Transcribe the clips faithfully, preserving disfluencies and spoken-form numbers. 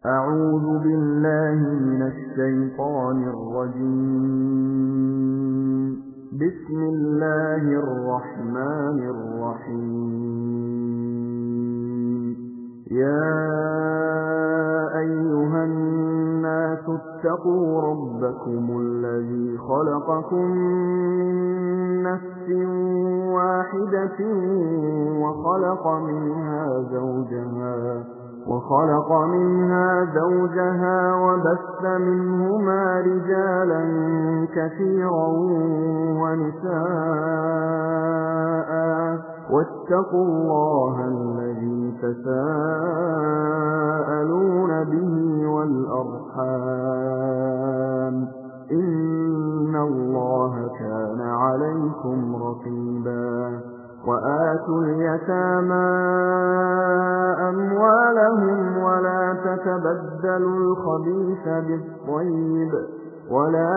أعوذ بالله من الشيطان الرجيم. بسم الله الرحمن الرحيم. يا أيها الناس اتقوا ربكم الذي خلقكم من نفس واحدة وخلق منها زوجها وخلق منها زوجها وبث منهما رجالا كثيرا ونساء واتقوا الله الذي تساءلون به والأرحام إن الله كان عليكم رقيبا. وآتوا اليتامى أموالهم ولا تتبدلوا الخبيث بالطيب ولا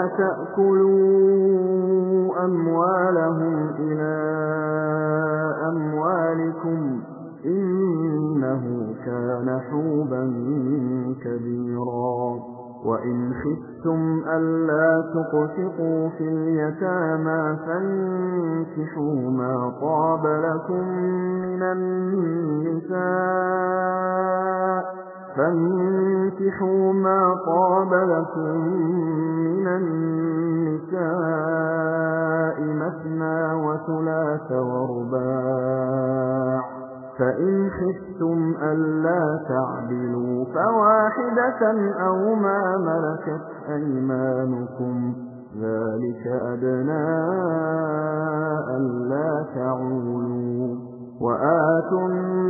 تأكلوا أموالهم إلى أموالكم إنه كان حوبا كبيرا. وإن خفتم ألا تقسطوا في اليتامى فانكحوا ما طاب لكم من النساء فانكحوا ما طاب لكم من النساء مثنى وثلاث ورباع فإن خفتم ألا تعدلوا فواحدة أو ما ملكت أيمانكم ذلك أدنى ألا تعولوا. وآتوا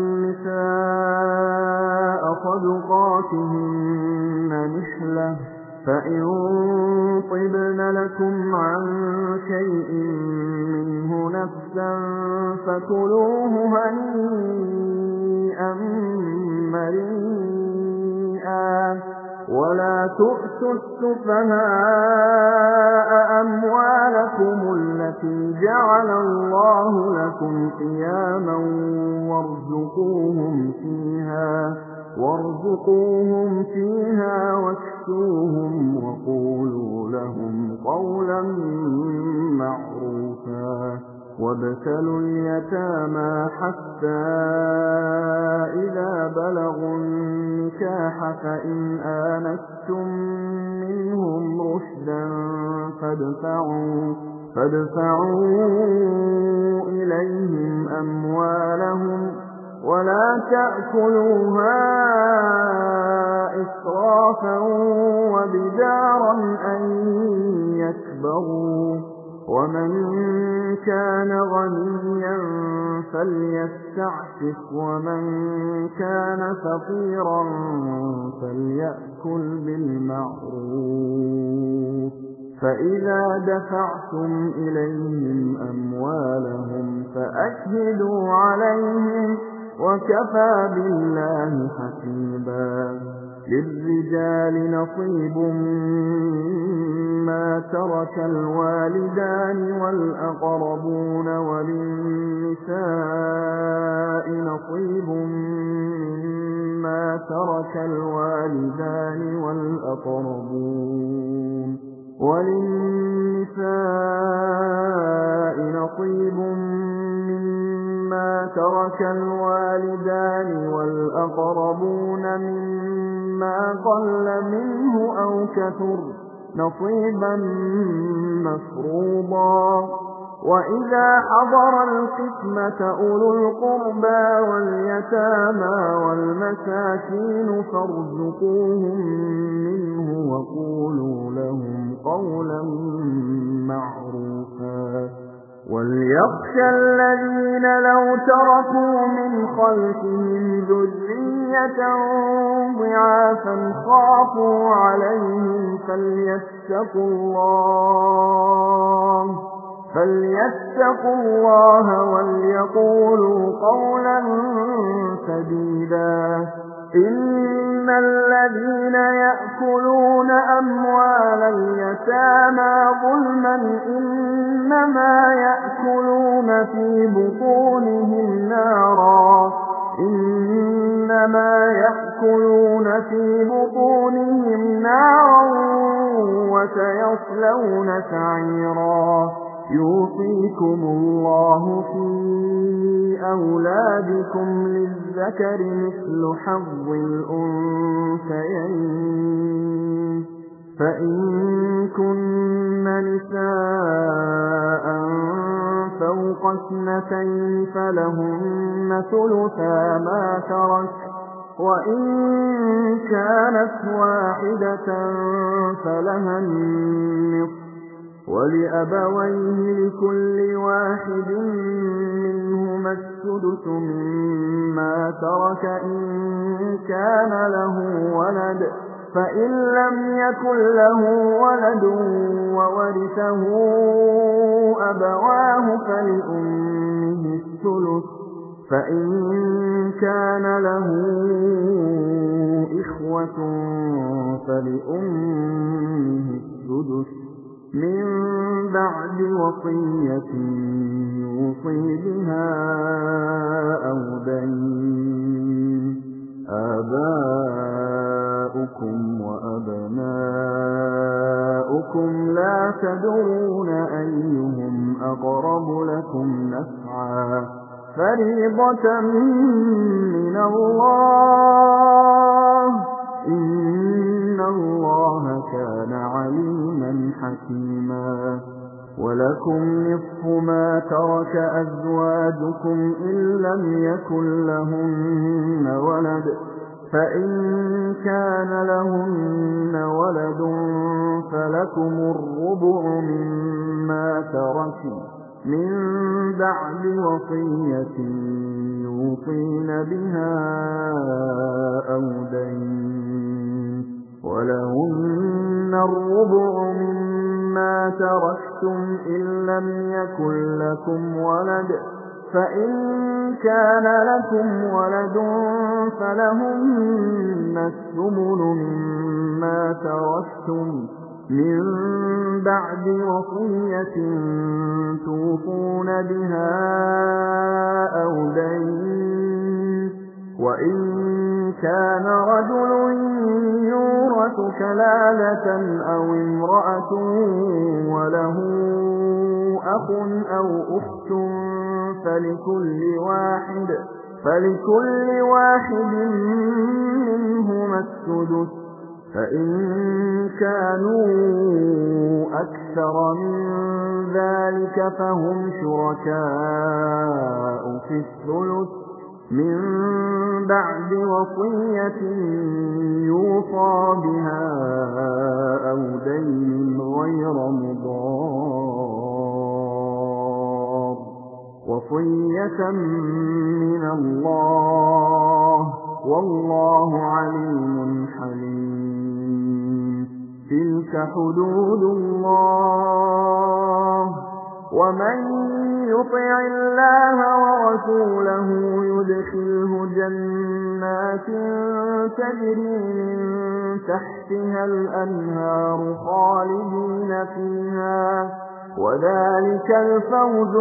النساء صدقاتهن نحلة فإن طبن لكم عن شيء منه نفسا فكلوه هنيئا مريئا. ولا تؤتوا السفهاء أموالكم التي جعل الله لكم قياما وارزقوهم فيها وارزقوهم فيها واكسوهم وقولوا لهم قولا معروفا. وابتلوا اليتامى حتى إذا بلغوا النكاح فإن آنستم منهم رشدا فادفعوا, فادفعوا إليهم أموالهم ولا تأكلوها إسرافا وبدارا أن يكبروا. ومن كان غنيا فليستعفف ومن كان فقيرا فليأكل بالمعروف. فإذا دفعتم إليهم أموالهم فأشهدوا عليهم وكفى بالله حسيبا. للرجال نصيب مما ترك الوالدان والأقربون وللنساء نصيب مما ترك الوالدان والأقربون وللنساء نصيب مما ترك الوالدان والأقربون مما قل منه أو كثر نصيبا مفروضا. وإذا حضر القسمة أولو القربى واليتامى والمساكين فارزقوهم منه وقولوا لهم قولا معروفا. وليخشى الذين لو تركوا من خلفهم ذرية ضعافا خافوا عليهم فليتقوا الله فليتقوا الله وليقولوا قولا سديدا. إن الذين يأكلون أموال اليتامى ظلما إنما يأكلون في بطونهم نارا إنما يأكلون يأكلون في بطونهم نارا وسيصلون سعيرا يوصيكم الله في أولادكم للذكر مثل حظ الأنثيين فإن كن نساء فوق اثنتين فلهن ثلثا ما ترك وإن كانت واحدة فلها النصف ولأبويه لكل واحد منهما السدس مما ترك إن كان له ولد فإن لم يكن له ولد وورثه أبواه فلأمه الثلث فإن كان له إخوة فلأمه السدس من بعد وصية يوصي بها أو دين آباؤكم وأبناؤكم لا تدرون أيهم أقرب لكم نفعا فريضة من الله إن الله كان عليما حكيما ولكم نصف ما ترك أزواجكم إن لم يكن لهن ولد فإن كان لهن ولد فلكم الربع مما تركوا من بعد وصية يوصين بها أو دين ولهن الربع مما تركتم إن لم يكن لكم ولد فإن كان لكم ولد فلهن الثمن مما تركتم من بعد وصية توصون بها أو دين وإن كان رجل يورث كلالة أو امرأة وله أخ أو أخت فلكل واحد فلكل واحد منهما السدس فإن كانوا أكثر من ذلك فهم شركاء في الثلث من بعد وصية يوصى بها أو دين غير مضار وصية من الله والله عليم حليم تلك حدود الله ومن يطع الله ورسوله يدخله جنات تجري من تحتها الأنهار خالدين فيها وذلك الفوز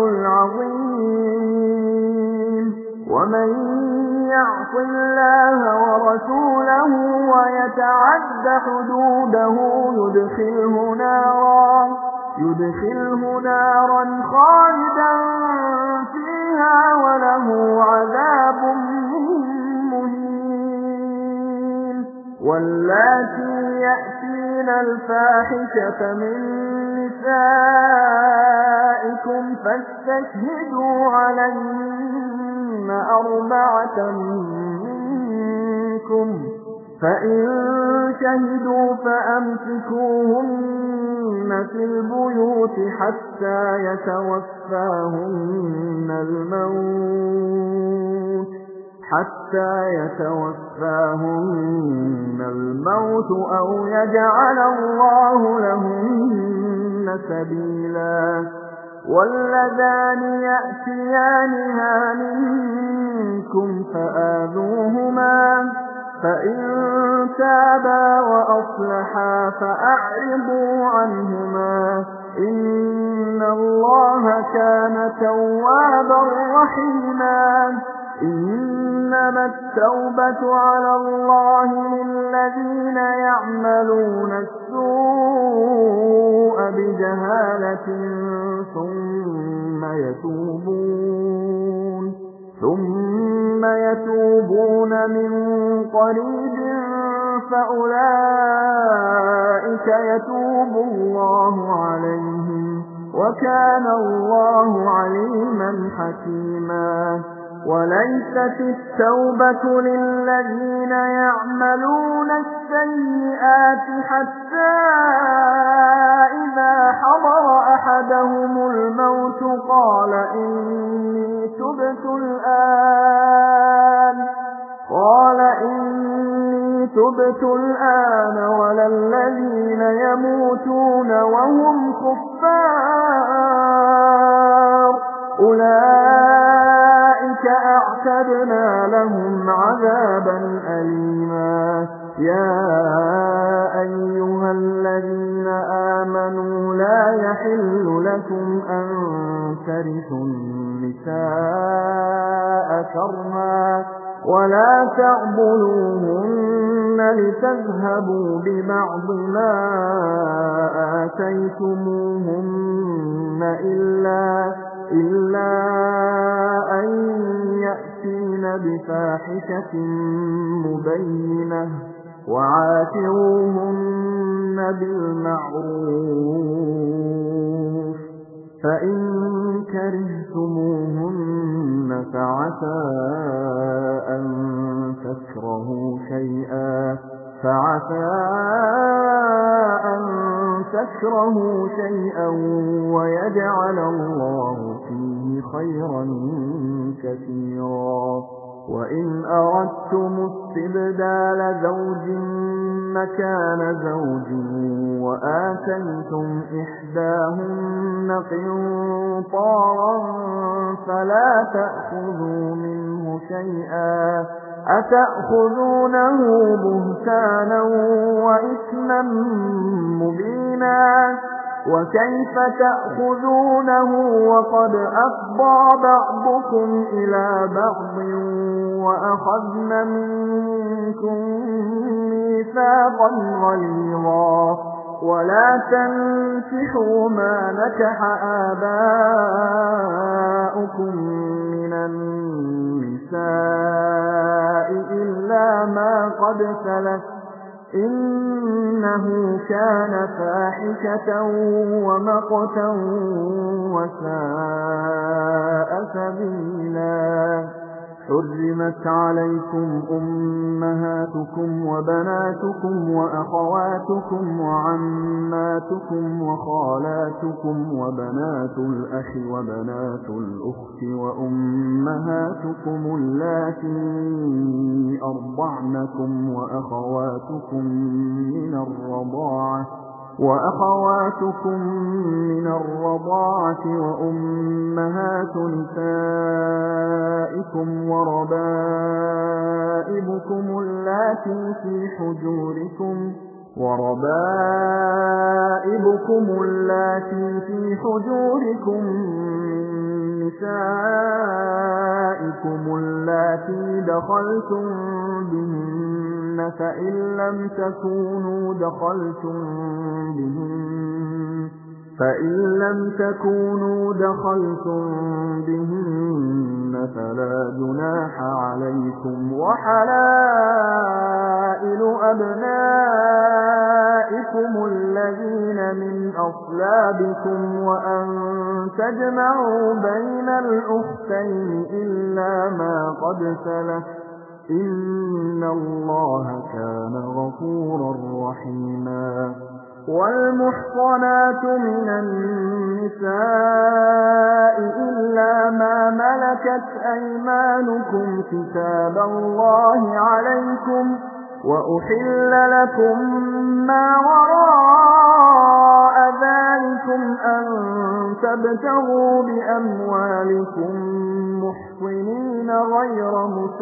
العظيم ومن يعص الله ورسوله ويتعد حدوده يدخله نارا يدخله نارا خالدا فيها وله عذاب مهين واللاتي يأتين الفاحشة من نسائكم فاستشهدوا عليهن أربعة منكم فإن شهدوا فأمسكوهن في البيوت حتى يتوفاهن الموت حتى يتوفاهن الموت أو يجعل الله لهن سبيلا واللذان يأتيانها منكم فآذوهما فإن تابا وأصلحا فأعرضوا عنهما إن الله كان توابا رحيما إن إنما التوبة على الله للذين يعملون السوء بجهالة ثم يتوبون ثم يتوبون من قريب فأولئك يتوب الله عليهم وكان الله عليما حكيما. وليست التوبة للذين يعملون السيئات حتى إذا حضر أحدهم الموت قال إني تبت الآن قال إني تبت الآن ولا الذين يموتون وهم كفار أولئك أعتدنا لهم عذابا أليما. يا أيها الذين آمنوا لا يحل لكم أن ترثوا النساء كرها ولا تعضلوهن لتذهبوا ببعض ما آتيتموهن إلا, إلا أن يأتين بفاحشة مبينة وعاشروهن بالمعروف فإن كرهتموهن فعسى أن تكرهوا شيئا فعسى أن تكرهوا شيئا ويجعل الله فيه خيرا كثيرا. وإن أردتم استبدال زوج مكان زوج وآتيتم إحداهن قنطارا فلا تأخذوا منه شيئا أتأخذونه بهتانا وإثما مبينا وكيف تأخذونه وقد أفضى بعضكم إلى بعض وأخذن منكم ميثاقا غليظا ولا تنكحوا ما نكح آباؤكم من النساء إلا ما قد سلف إنه كان فاحشة ومقتا وساء سبيلا. حرمت عليكم أمهاتكم وبناتكم وأخواتكم وعماتكم وخالاتكم وبنات الأخ وبنات الأخت وأمهاتكم اللاتي أرضعنكم وأخواتكم من الرضاعة وأخواتكم من الرضاعة وأمهات نسائكم وربائبكم اللاتي في حجوركم وربائبكم اللاتي في حجوركم من نسائكم اللاتي دخلتم بهن فإن لم تكونوا دخلتم بهن فإن لم تكونوا دخلتم بهن فلا جناح عليكم وحلائل أبنائكم الذين من أصلابكم وأن تجمعوا بين الأختين إلا ما قد سلف إن الله كان غفورا رحيما. والمحصنات من النساء إلا ما ملكت أيمانكم كتاب الله عليكم وأحل لكم ما وراء ذلكم أن تبتغوا بأموالكم محصنين غير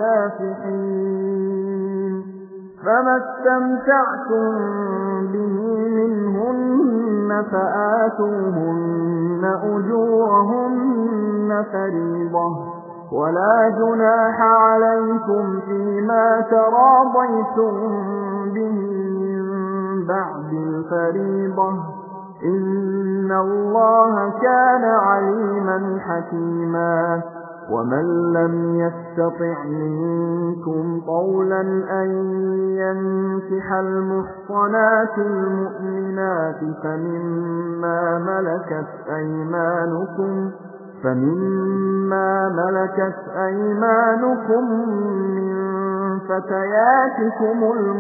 مسافحين فما استمتعتم به منهن فآتوهن أجورهن فريضة ولا جناح عليكم فيما تراضيتم به من بعد الفريضة إن الله كان عليما حكيما ومن لم يستطع منكم طولا أن ينكح المحصنات المؤمنات فمما ملكت أيمانكم فمما ملكت أيمانكم من فتياتكم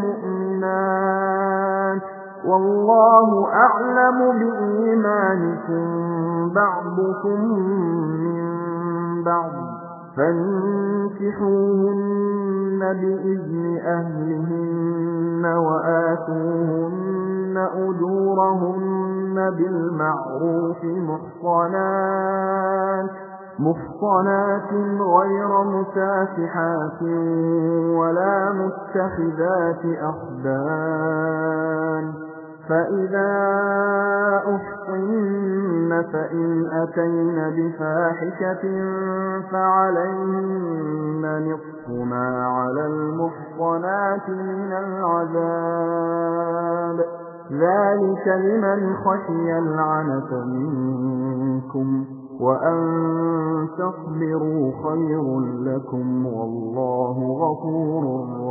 المؤمنات والله أعلم بإيمانكم بعضكم من بعض فانكحوهن بإذن أهلهن وآتوهن أجورهن بالمعروف محصنات محصنات غير مسافحات ولا متخذات أخدان فإذا أحصن فإن أتين بفاحشة فعليهن نصف ما على المحصنات من العذاب ذلك لمن خشي العنة منكم وأن تصبروا خير لكم والله غفور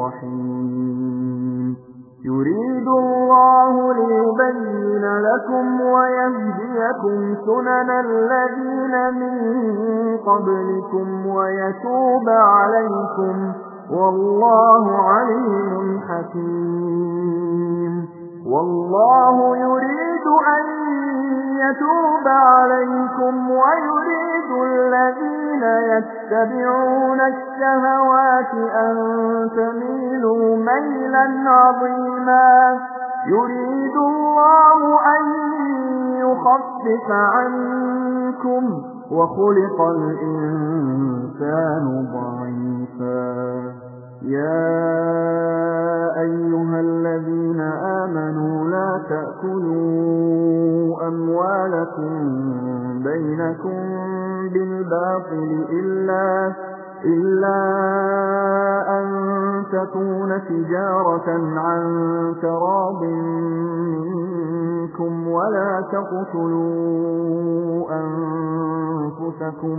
رحيم يريد الله ليبين لكم ويهديكم سنن الذين من قبلكم ويتوب عليكم والله عليم حكيم والله يريد أن يتوب عليكم ويريد الذين يتبعون الشهوات أن تميلوا ميلا عظيما يريد الله أن يخفف عنكم وخلق الإنسان ضعيفا يا أيها الذين آمنوا لا تأكلوا أموالكم بينكم بالباطل إلا, إلا أن تكون تجارة عن تراض منكم ولا تقتلوا أنفسكم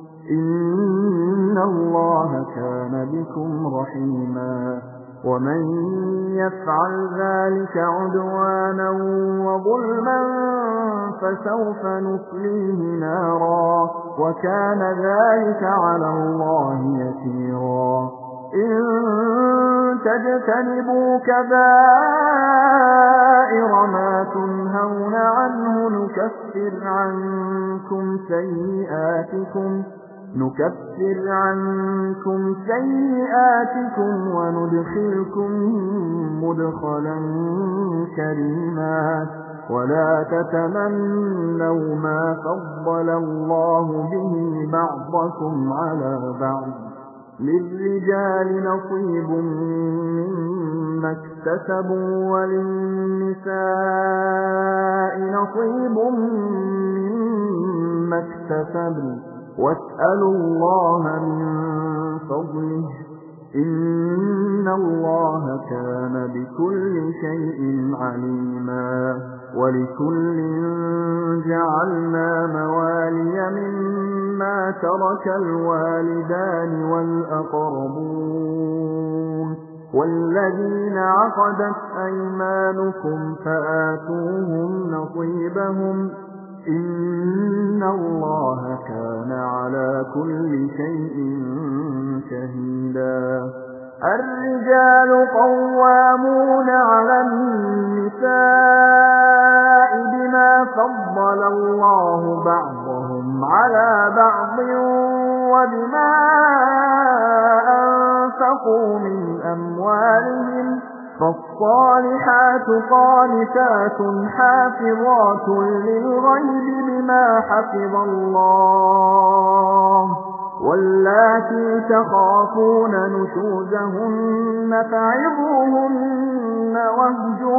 إن الله كان بكم رحيما ومن يفعل ذلك عدوانا وظلما فسوف نصليه نارا وكان ذلك على الله يسيرا إن تجتنبوا كبائر ما تنهون عنه نكفر عنكم سيئاتكم نكفر عنكم سيئاتكم وندخلكم مدخلا كريما ولا تتمنوا ما فضل الله به بعضكم على بعض للرجال نصيب مما اكتسبوا وللنساء نصيب مما اكتسبوا واسألوا الله من فضله إن الله كان بكل شيء عليما ولكل جعلنا موالي مما ترك الوالدان والأقربون والذين عقدت أيمانكم فآتوهم نصيبهم إن الله كان على كل شيء شهيدا الرجال قوامون على النساء بما فضل الله بعضهم على بعض وبما أنفقوا من أموالهم فالصالحات قانتات حافظات للغيب بما حفظ الله واللاتي تخافون نشوزهن فعظوهن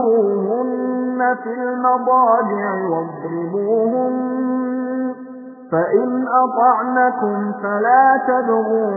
واهجروهن في المضاجع واضربوهن فإن أطعنكم فلا تبغوا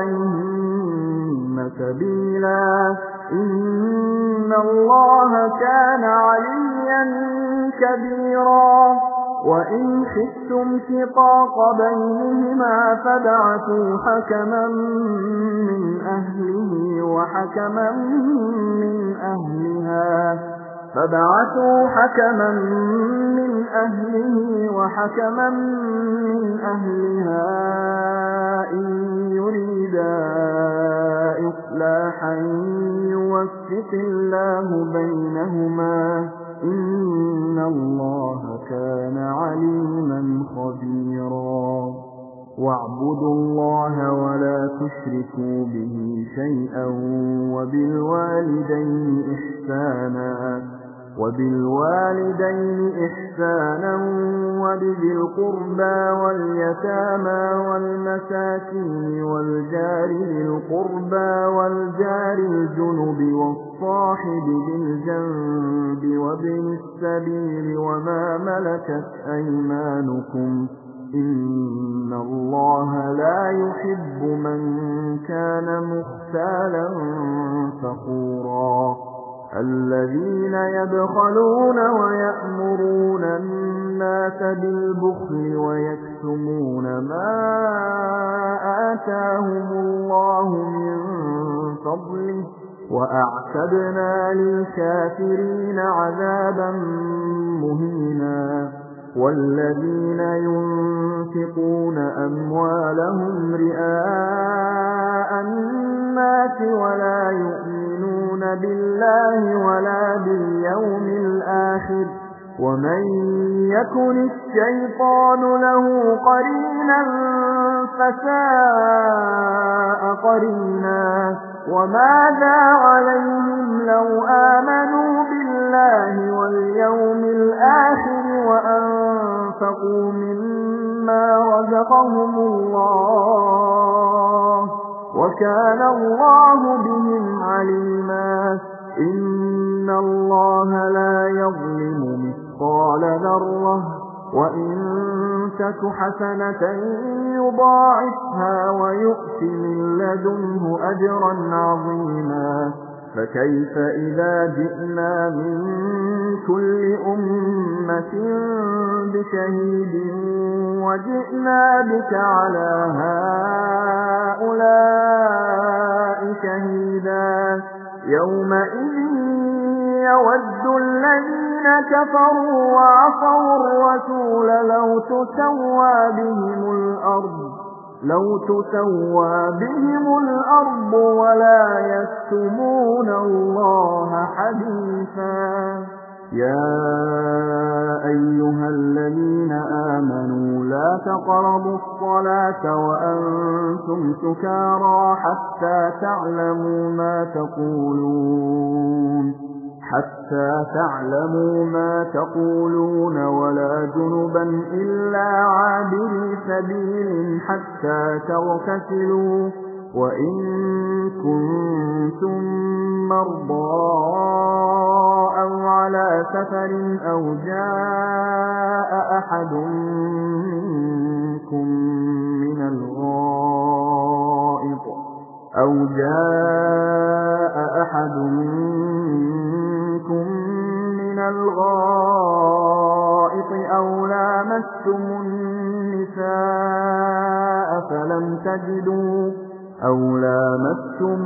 عليهن سبيلا إن الله كان عليا كبيرا وإن خفتم شقاق بينهما فابعثوا حكما من أهله وحكما من أهلها فابعثوا حكما من أهله وحكما من أهلها إن يريدا إصلاحا يوفق الله بينهما إن الله كان عليما خبيرا واعبدوا الله ولا تشركوا به شيئا وبالوالدين إحسانا وبالوالدين إحسانا وبذي القربى واليتامى والمساكين والجار ذي القربى والجار الجنب والصاحب بالجنب وابن السبيل وما ملكت أيمانكم إن الله لا يحب من كان مختالا فخورا الذين يبخلون ويأمرون الناس بالبخل ويكتمون ما آتاهم الله من فضله وأعتدنا للكافرين عذابا مهينا والذين ينفقون أموالهم رئاء الناس ولا يؤمنون بالله ولا باليوم الآخر ومن يكن الشيطان له قرينا فساء قرينا وماذا عليهم لو آمنوا بالله واليوم الآخر وأنفقوا مما رزقهم الله وكان الله بهم عليما إن الله لا يظلم مثقال ذرة وإن تك حسنة يضاعفها ويؤت من لدنه أجرا عظيما فكيف إذا جئنا من كل أمة بشهيد وجئنا بك على هؤلاء شهيدا يومئذ يود الذين كفروا وعصوا الرسول لو تسوى بهم الأرض لو تسوى بهم الأرض ولا يكتمون الله حديثا يا أيها الذين آمنوا لا تقربوا الصلاة وأنتم سكارى حتى تعلموا ما تقولون حتى تعلموا ما تقولون ولا جنبا إلا عابري سبيل حتى تغتسلوا وإن كنتم مرضى أو على سفر أو جاء أحد منكم من الغائط أو جاء أحد منكم من الغائط أو لامستم النساء فلم تجدوا أو لامستم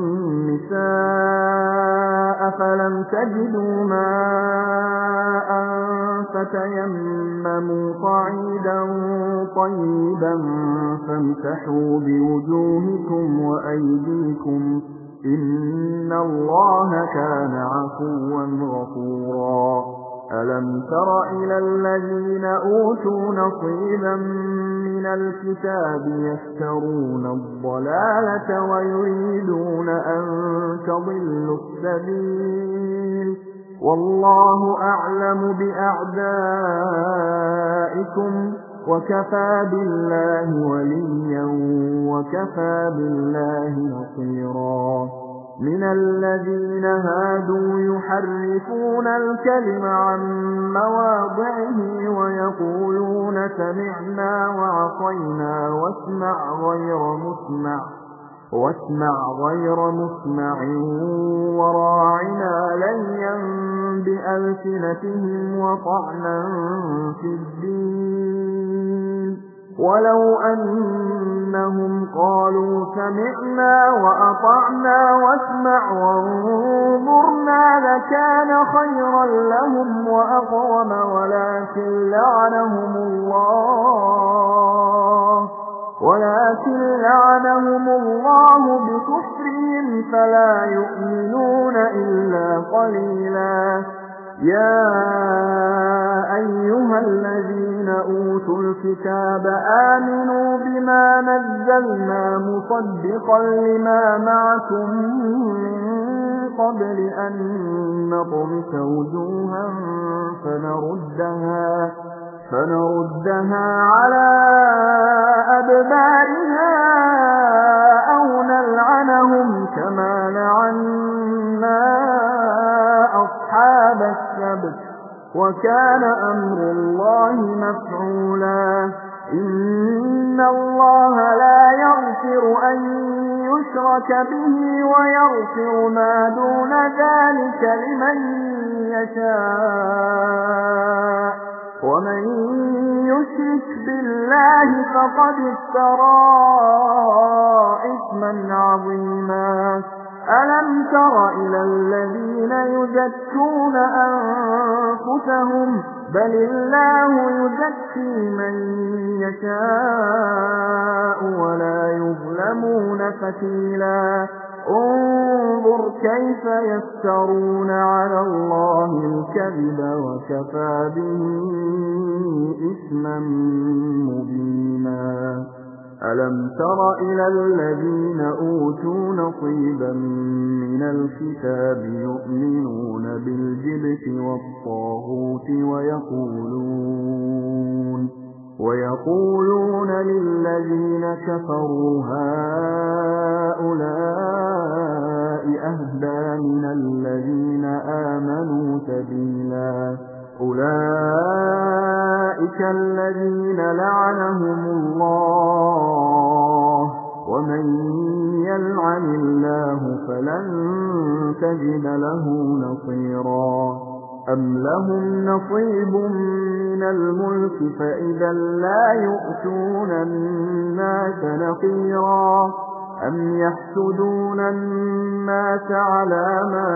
النساء فلم تجدوا ماء فتيمموا صعيدا طيبا فامسحوا بوجوهكم وأيديكم إن الله كان عفوا غفورا ألم تر إلى الذين أوتوا نصيبا من الكتاب يشترون الضلالة ويريدون أن تضلوا السبيل والله أعلم بأعدائكم وكفى بالله وليا وكفى بالله نصيرا من الذين هادوا يحرفون الكلم عن مواضعه ويقولون سمعنا وعصينا واسمع غير مسمع واسمع غير مسمع وراعنا ليا بألسنتهم وطعنا في الدين ولو أنهم قالوا سمعنا وأطعنا واسمع وانظرنا لكان خيرا لهم وأقوم ولكن لعنهم الله ولكن لعنهم الله بكفرهم فلا يؤمنون إلا قليلا يا أيها الذين أوتوا الكتاب آمنوا بما نزلنا مصدقا لما معكم من قبل أن نطمس وجوها فنردها فنردها على أدبارها أو نلعنهم كما لعنا أصحاب السبت وكان أمر الله مفعولا إن الله لا يغفر أن يشرك به ويغفر ما دون ذلك لمن يشاء ومن يشرك بالله فقد افترى إثما عظيما ألم تر إلى الذين يزكون أنفسهم بل الله يزكي من يشاء ولا يظلمون فتيلا انظر كيف يفترون على الله الكذب وكفى به إثما مبينا ألم تر إلى الذين أوتوا نصيبا من الكتاب يؤمنون بالجبت والطاغوت ويقولون ويقولون للذين كفروا هؤلاء أهدى من الذين آمنوا سبيلا أولئك الذين لعنهم الله ومن يلعن الله فلن تجد له نصيرا أم لهم نصيب من الملك فإذا لا يؤتون الناس نقيرا أم يحسدون الناس على ما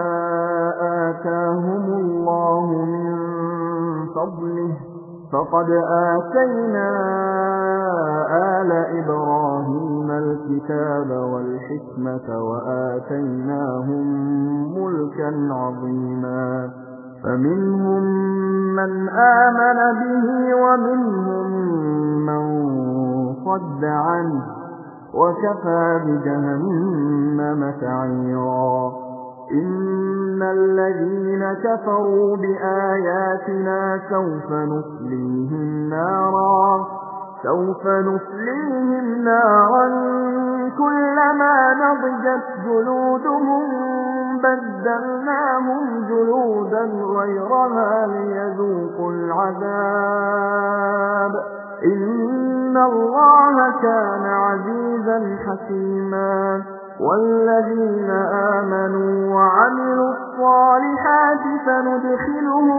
آتاهم الله من فضله فقد آتينا آل إبراهيم الكتاب والحكمة وآتيناهم ملكا عظيما فمنهم من آمن به ومنهم من صد عنه وكفى بجهنم سعيرا إن الذين كفروا بآياتنا سوف نصليهم نارا سوف نصليهم نارا كلما نضجت جلودهم بدلناهم جلودا غيرها ليذوقوا العذاب إن الله كان عزيزا حكيما والذين آمنوا وعملوا الصالحات سندخلهم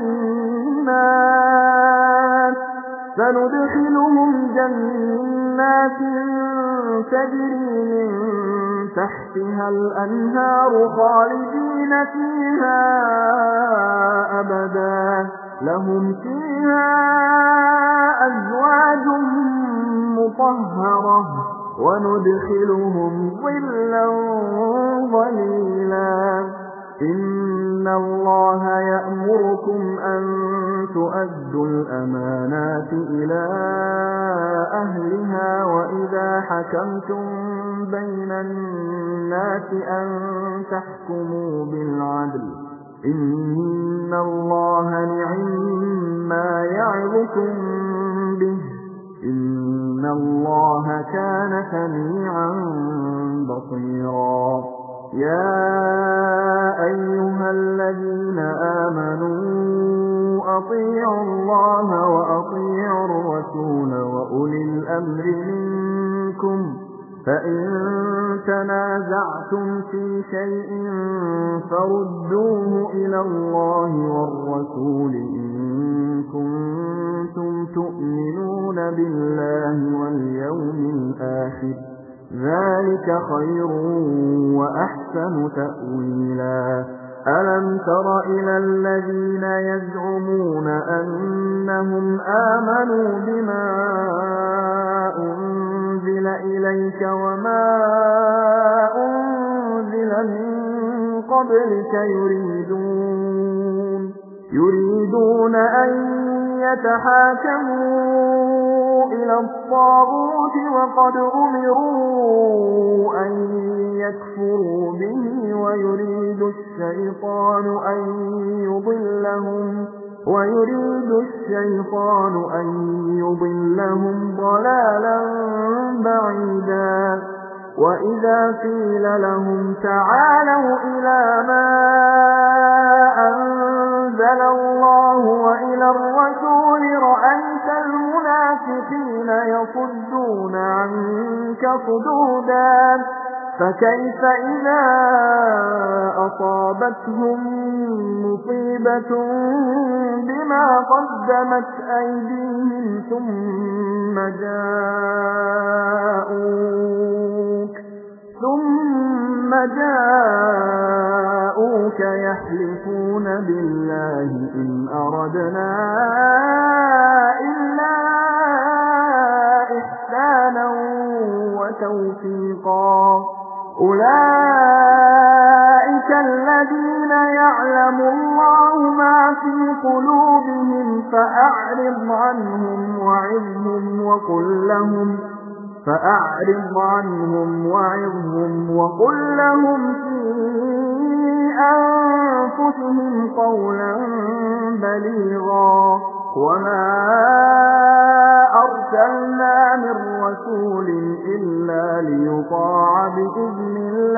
جنات سندخلهم جنات تجري من تحتها الأنهار خالدين فيها أبدا لهم فيها أزواج مطهرة وندخلهم ظلا ظليلا إن الله يأمركم أن تؤدوا الأمانات إلى أهلها وإذا حكمتم بين الناس أن تحكموا بالعدل إن الله نعما يعظكم به إن الله كان سميعا بصيرا يا أيها الذين آمنوا أطيعوا الله وأطيعوا الرسول وأولي الأمر منكم فإن تنازعتم في شيء فردوه إلى الله والرسول إن كنتم تؤمنون بالله واليوم الآخر ذلك خير وأحسن تأويلا ألم تر إلى الذين يزعمون أنهم آمنوا بما أنزل إليك وما أنزل من قبلك يريدون يريدون أن يتحاكموا إلى الطاغوت وقد أمروا أن يكفروا به ويريد الشيطان أن يضلهم ويريد الشيطان أن يضلهم ضلالا بعيدا وإذا قيل لهم تعالوا إلى ما أنزل الله وإلى الرسول رأيت المنافقين يصدون عنك صدودا فكيف إذا أصابتهم مصيبة بما قدمت أيديهم ثم جاءوك ثم جاءوك يحلفون بالله إن أردنا إلا إحسانا وتوفيقا أولئك الذين يعلم الله ما في قلوبهم فأعرض عنهم وعظهم وقل لهم فأعرض عنهم وعظهم وقل لهم في أنفسهم قولا بليغا وما أرسلنا من رسول إلا ليطاع بإذن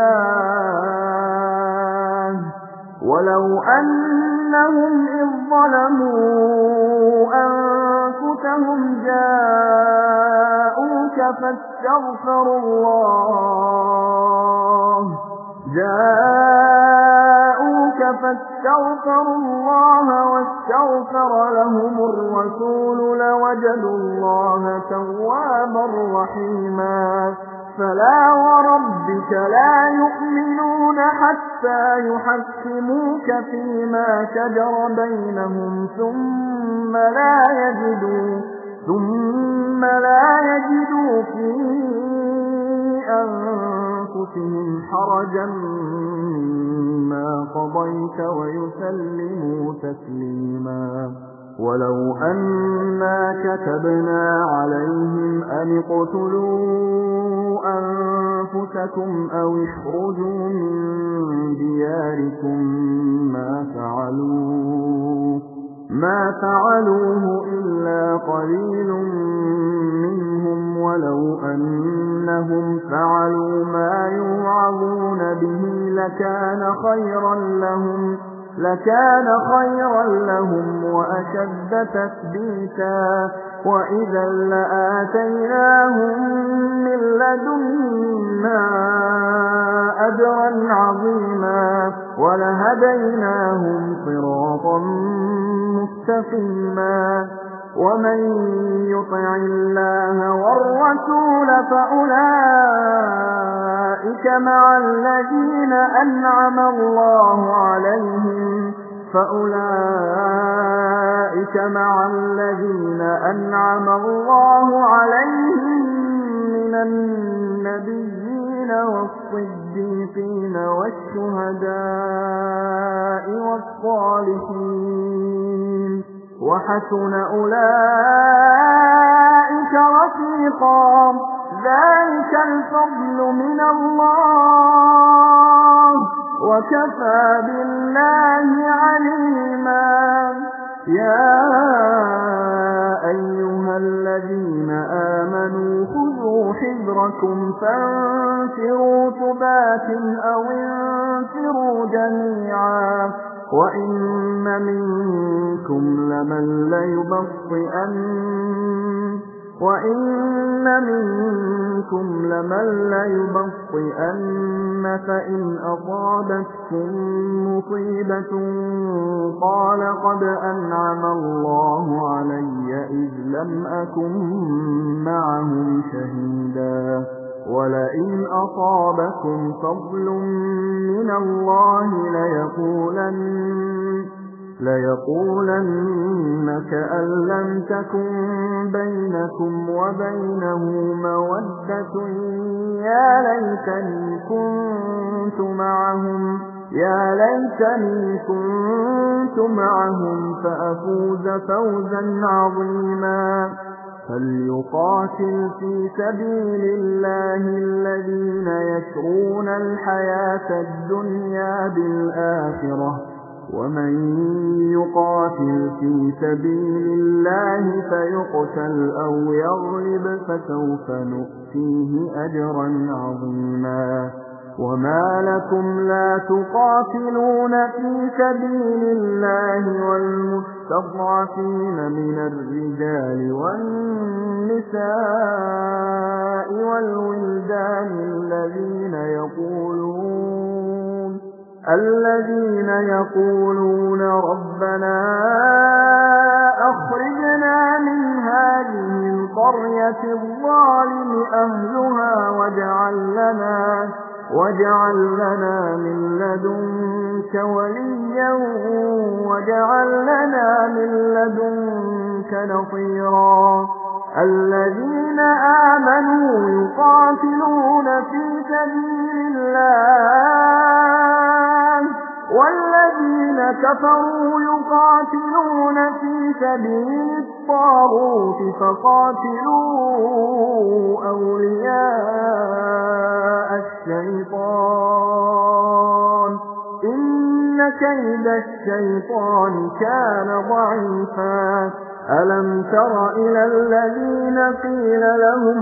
الله ولو أنهم إذ ظلموا أنفسهم جاءوك فاستغفروا الله جاءوك فاستغفروا الله واستغفر لهم الرسول لوجدوا الله توابا رحيما فلا وربك لا يؤمنون حتى يحكموك فيما شجر بينهم ثم لا يجدوا ثم لا يجدوا في أنفسهم حرجا مما قضيت ويسلموا تسليما ولو أنا كتبنا عليهم أن اقتلوا أنفسكم أو اخرجوا من دياركم ما فعلوه ما فعلوه إلا قليل منهم ولو أنهم فعلوا ما يوعظون به لكان خيرا لهم لكان خيرا لهم وأشد تثبيتا وإذا لآتيناهم من لدنا أجرا عظيما ولهديناهم صراطا مستقيما ومن يطع الله والرسول فأولئك مع الذين أنعم الله عليهم فأولئك مع الذين أنعم الله عليهم من النبيين والصديقين والشهداء والصالحين وحسن أولئك رفيقا ذلك الفضل من الله وكفى بالله عليما يا أيها الذين آمنوا خذوا حذركم فانفروا ثبات أو جميعا وإن منكم لمن ليبطئن وإن منكم لمن ليبطئن فإن أصابتكم مصيبة قال قد أنعم الله علي إذ لم أكن معهم شهيدا ولئن أصابكم فضل من الله ليقولن ليقولن كأن لم تكن بينكم وبينه مودة يا ليتني كنت معهم يا ليتني كنت معهم فأفوز فوزا عظيما فليقاتل في سبيل الله الذين يشرون الحياة الدنيا بالآخرة ومن يقاتل في سبيل الله فيقتل أو يغلب فسوف نؤتيه أجرا عظيما وما لكم لا تقاتلون في سبيل الله والمستضعفين من الرجال والنساء والولدان الذين يقولون الذين يقولون ربنا أخرجنا من هذه القرية الظالم أهلها واجعل لنا واجعل لنا من لدنك وليا واجعل لنا من لدنك نصيرا الذين آمنوا يقاتلون في سبيل الله والذين كفروا يقاتلون في سبيل الطاغوت فقاتلوا أولياء الشيطان إن كيد الشيطان كان ضعيفا ألم تر إلى الذين قيل لهم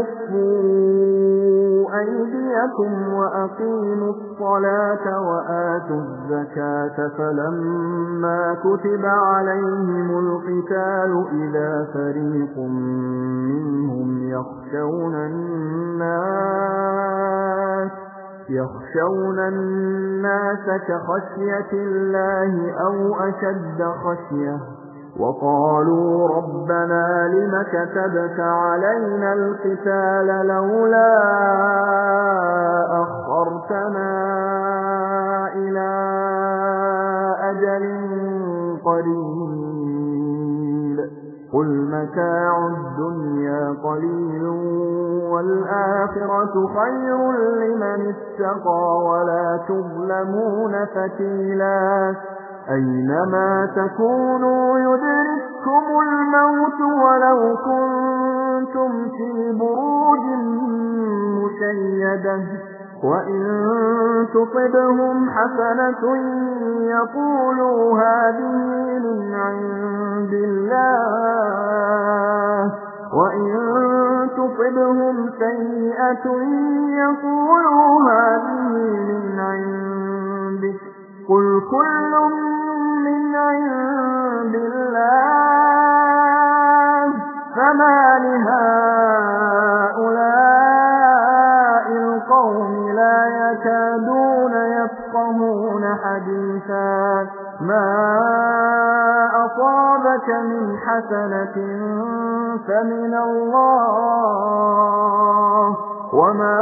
كفوا أيديكم وأقيموا الصلاة وآتوا الزكاة فلما كتب عليهم القتال إذا فريق منهم يخشون الناس يخشون الناس كخشية الله أو أشد خشية وقالوا ربنا لم كتبت علينا القتال لولا أخرتنا إلى أجل قريب قل متاع الدنيا قليل والآخرة خير لمن اتقى ولا تظلمون فتيلا أينما تكونوا يدرككم الموت ولو كنتم في بروج مشيدة وإن تصبهم حسنة يقولوا هذه من عند الله وإن تصبهم سيئة يقولوا هذه من عندك قل كل من عند الله فما لهؤلاء القوم لا يكادون يفقهون حديثا ما أصابك من حسنة فمن الله وما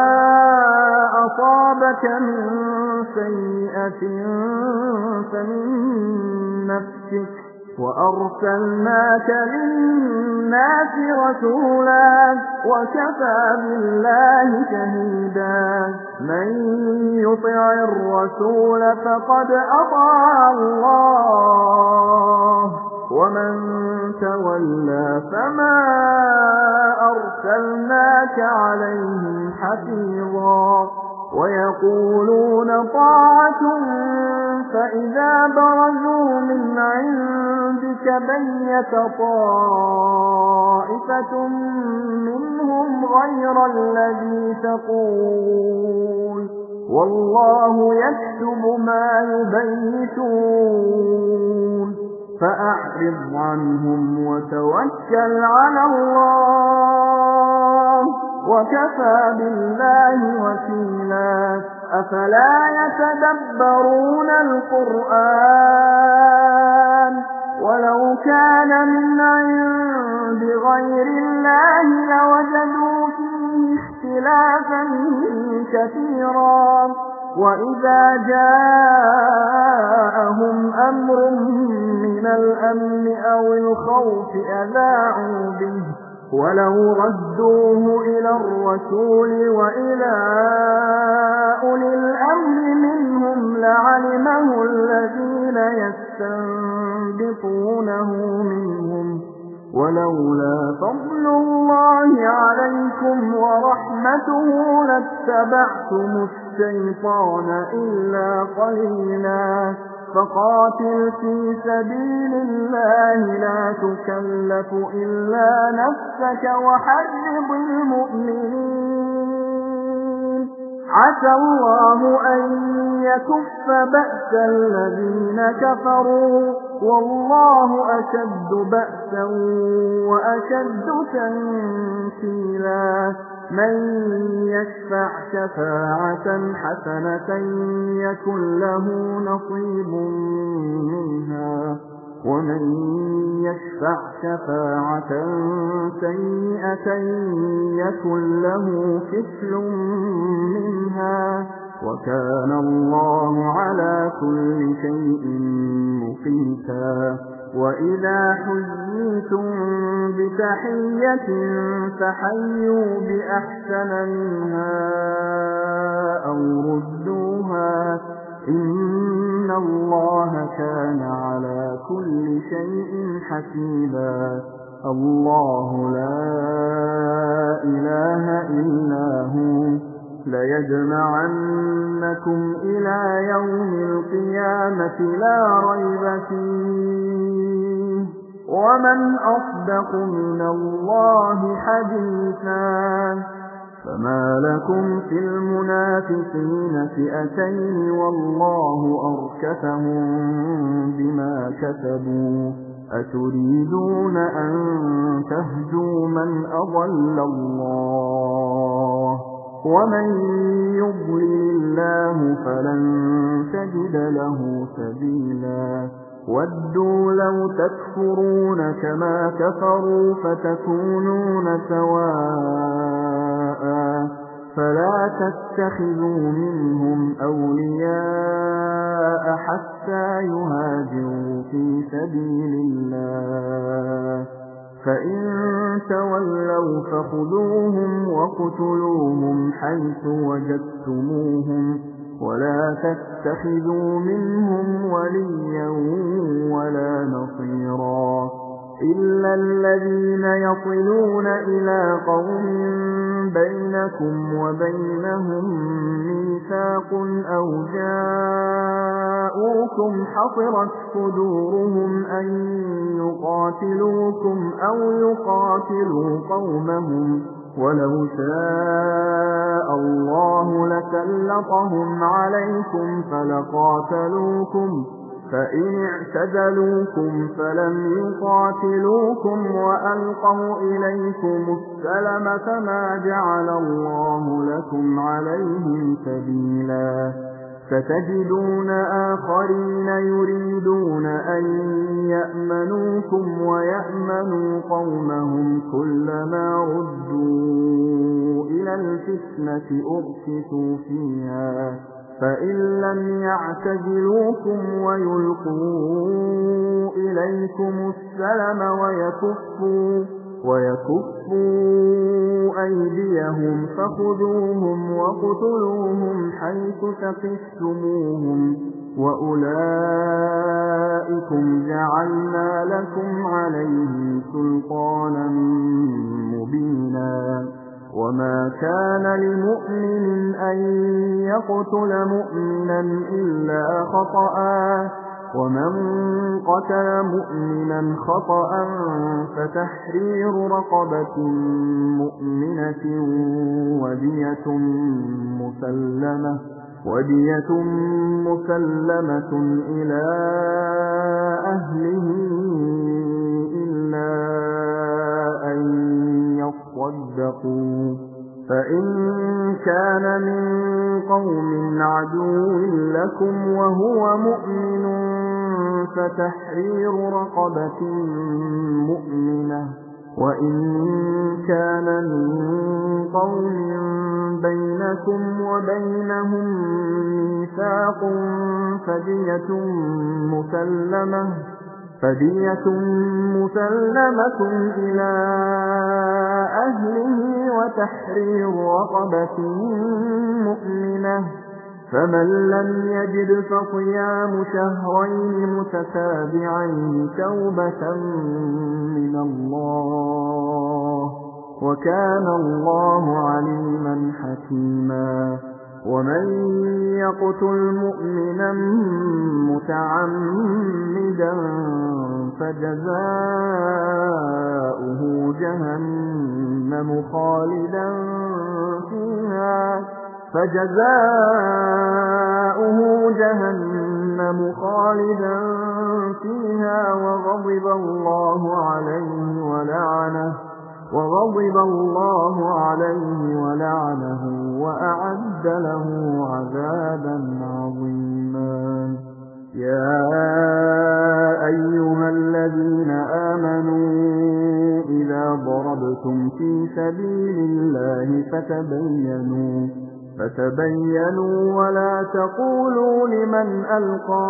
أصابك من سيئة فمن نفسك وأرسلناك للناس رسولا وكفى بالله شهيدا من يطع الرسول فقد أطاع الله ومن تولى فما أرسلناك عليهم حفيظا ويقولون طاعة فإذا برزوا من عندك بيت طائفة منهم غير الذي تقول والله يكتب ما يبيتون فأعرض عنهم وتوكل على الله وكفى بالله وكيلا أفلا يتدبرون القرآن ولو كان من عند غير الله لوجدوا فيه اختلافا كثيرا وإذا جاءهم أمر من الأمن أو الخوف أذاعوا به ولو ردوه إلى الرسول وإلى أولي الأمر منهم لعلمه الذين يستنبطونه منهم ولولا فضل الله عليكم ورحمته لاتبعتم الشيطان إلا قليلا فقاتل في سبيل الله لا تكلف إلا نفسك وحرض المؤمنين عسى الله أن يكف بأس الذين كفروا والله أشد بأسا وأشد تنكيلا من يشفع شفاعة حسنة يكن له نصيب منها ومن يشفع شفاعة سيئة يكن له كفل منها وكان الله على كل شيء مقيتا وإذا حييتم بتحية فحيوا بأحسن منها أو ردوها إن الله كان على كل شيء حسيبا الله لا إله إلا هو ليجمعنكم إلى يوم القيامة لا ريب فيه ومن أصدق من الله حديثا فما لكم في المنافقين فئتين والله أركسهم بما كسبوا أتريدون أن تهدوا من أضل الله ومن يضلل الله فلن تجد له سبيلا ودوا لو تكفرون كما كفروا فتكونون سواء فلا تتخذوا منهم أولياء حتى يهاجروا في سبيل الله فإن تولوا فخذوهم وقتلوهم حيث وجدتموهم ولا تتخذوا منهم وليا ولا نصيرا إلا الذين يصلون إلى قوم بينكم وبينهم ميثاق أو جاءوكم حصرت صدورهم أن يقاتلوكم أو يقاتلوا قومهم ولو شاء الله لسلطهم عليكم فلقاتلوكم فإن اعتزلوكم فلم يقاتلوكم وألقوا إليكم السلم فما جعل الله لكم عليهم سبيلا ستجدون آخرين يريدون أن يأمنوكم ويأمنوا قومهم كلما ردوا إلى الفتنة أركسوا فيها فإن لم يعتزلوكم ويلقوا إليكم السلم ويكفوا ويكفوا أيديهم فخذوهم وقتلوهم حيث ثقفتموهم وأولئكم جعلنا لكم عليهم سلطانا مبينا وما كان لمؤمن أن يقتل مؤمنا إلا خطأ ومن قتل مؤمنا خطأ فتحرير رقبة مؤمنة ودية مسلمة ودية مسلمة إلى أهله إلا أن يصدقوا فإن كان من قوم عدو لكم وهو مؤمن فتحرير رقبة مؤمنة وإن كان من قوم بينكم وبينهم ميثاق فدية مسلمة فدية مسلمة إلى أهله وتحرير رقبة مؤمنة فمن لم يجد فصيام شهرين متتابعين توبة من الله وكان الله عليما حكيما ومن يقتل مؤمنا متعمدا فجزاؤه جهنم خالدا فيها فجزاؤه جهنم خالدا فيها وغضب الله عليه ولعنه وغضب الله عليه ولعنه وأعد له عذابا عظيما يا أيها الذين آمنوا إذا ضربتم في سبيل الله فتبينوا فتبينوا ولا تقولوا لمن ألقى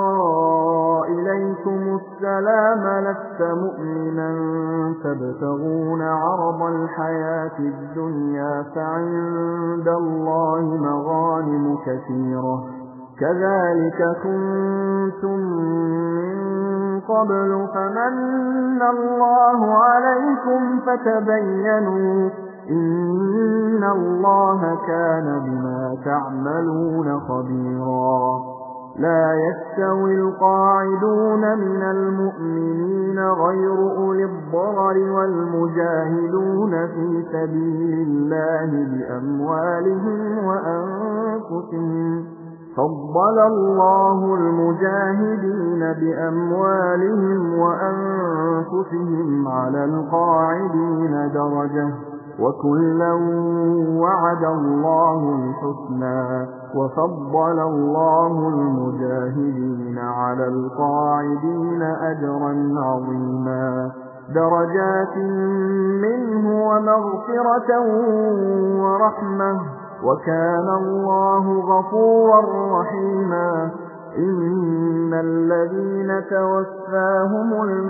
إليكم السلام لست مؤمنا تبتغون عرض الحياة الدنيا فعند الله مغانم كثيرة كذلك كنتم من قبل فمن الله عليكم فتبينوا إن الله كان بما تعملون خبيرا لا يستوي القاعدون من المؤمنين غير أولي الضرر والمجاهدون في سبيل الله بأموالهم وأنفسهم فضل الله المجاهدين بأموالهم وأنفسهم على القاعدين درجة وكلا وعد الله الحسنى وفضل الله المجاهدين على القاعدين أجرا عظيما درجات منه ومغفرة ورحمة وكان الله غفورا رحيما إن الذين توفاهم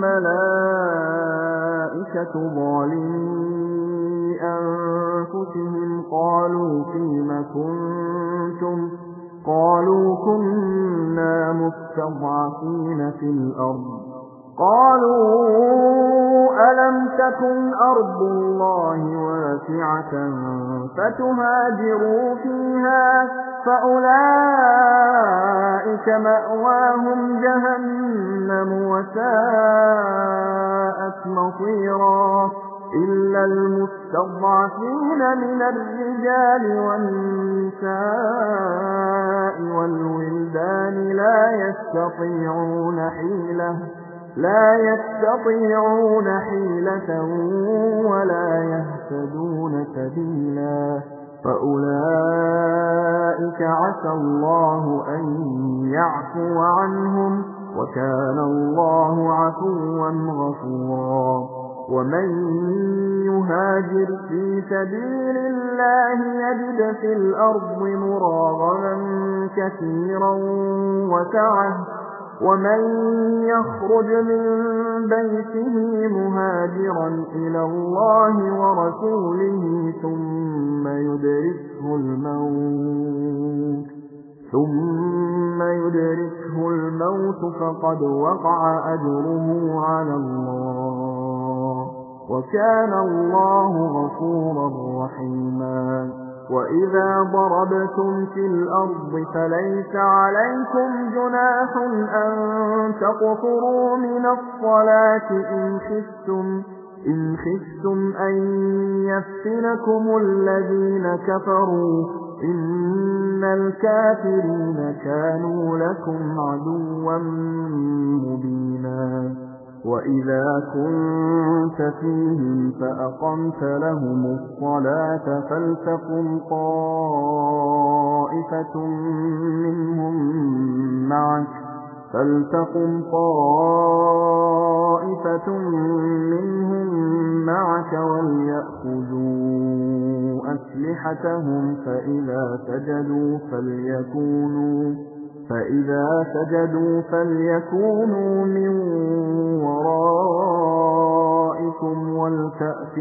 الملائكة ظالمي أنفسهم قالوا فيم كنتم قالوا كنا مستضعفين في الأرض قالوا ألم تكن أرض الله واسعة فتهاجروا فيها فأولئك مأواهم جهنم وساءت مصيرا إلا المستضعفين من الرجال والنساء والولدان لا يستطيعون حيلة لا يستطيعون حيلة ولا يهتدون سبيلا فأولئك عسى الله أن يعفو عنهم وكان الله عفوا غفورا ومن يهاجر في سبيل الله يجد في الأرض مراغما كثيرا وسعة ومن يخرج من بيته مهاجرا إلى الله ورسوله ثم يدركه الموت ثم يدركه الموت فقد وقع أجره على الله وكان الله غفورا رحيما وإذا ضربتم في الأرض فليس عليكم جناح أن تقصروا من الصلاة إن خفتم إن خفتم أن يفتنكم الذين كفروا إن الكافرين كانوا لكم عدوا مبينا وإذا كنت فيهم فأقمت لهم الصلاة فلتقم طائفة منهم معك فلتقم طائفة منهم معك وليأخذوا أسلحتهم فإذا سجدوا فليكونوا فإذا سجدوا فليكونوا من ورائكم ولتأت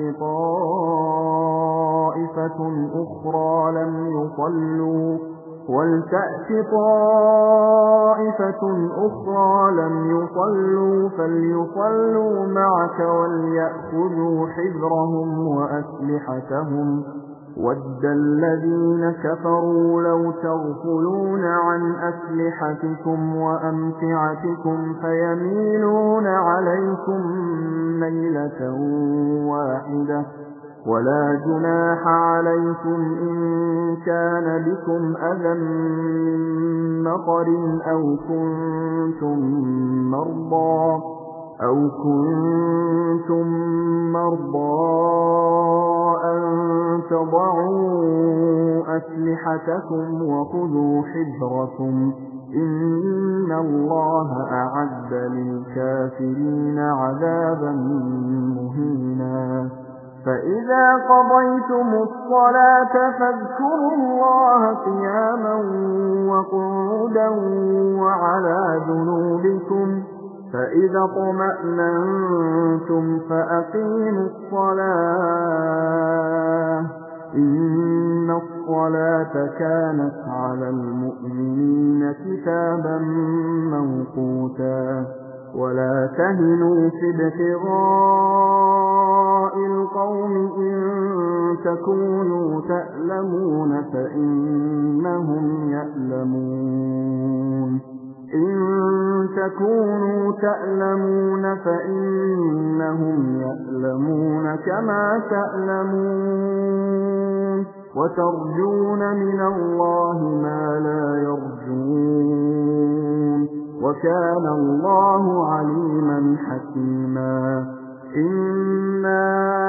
طائفة أخرى لم يصلوا ولتأت طائفة أخرى لم يصلوا فليصلوا معك وليأخذوا حذرهم وأسلحتهم وَدَّ الَّذِينَ كَفَرُوا لَوْ تَغْفُلُونَ عَنْ أَسْلِحَتِكُمْ وَأَمْتِعَتِكُمْ فَيَمِيلُونَ عَلَيْكُمْ مَيْلَةً وَاحِدَةً وَلَا جُنَاحَ عَلَيْكُمْ إِن كَانَ بِكُمْ أَذًى مِّن مَّطَرٍ أَوْ كُنتُم مَّرْضَىٰ أَوْ كُنتُم مَّرْضَىٰ أَن تَضَعُوا أَسْلِحَتَكُمْ وَخُذُوا حِذْرَكُمْ إِنَّ اللَّهَ أَعَدَّ لِلْكَافِرِينَ عَذَابًا مُّهِينًا فَإِذَا قَضَيْتُمُ الصَّلَاةَ فاذكروا اللَّهَ قِيَامًا وَقُعُودًا وَعَلَى جُنُوبِكُمْ فَإِذَا اطْمَأْنَنتُمْ فَأَقِيمُوا الصَّلَاةَ إِنَّ الصَّلَاةَ كَانَتْ عَلَى الْمُؤْمِنِينَ كِتَابًا مَّوْقُوتًا وَلَا تَهِنُوا فِي ابْتِغَاءِ الْقَوْمِ إِن تَكُونُوا تَأْلَمُونَ فَإِنَّهُمْ يَأْلَمُونَ إِن تَكُونُوا تَأْلَمُونَ فَإِنَّهُمْ يَأْلَمُونَ كَمَا تَأْلَمُونَ وَتَرْجُونَ مِنَ اللَّهِ مَا لَا يَرْجُونَ وَكَانَ اللَّهُ عَلِيمًا حَكِيمًا إِنَّا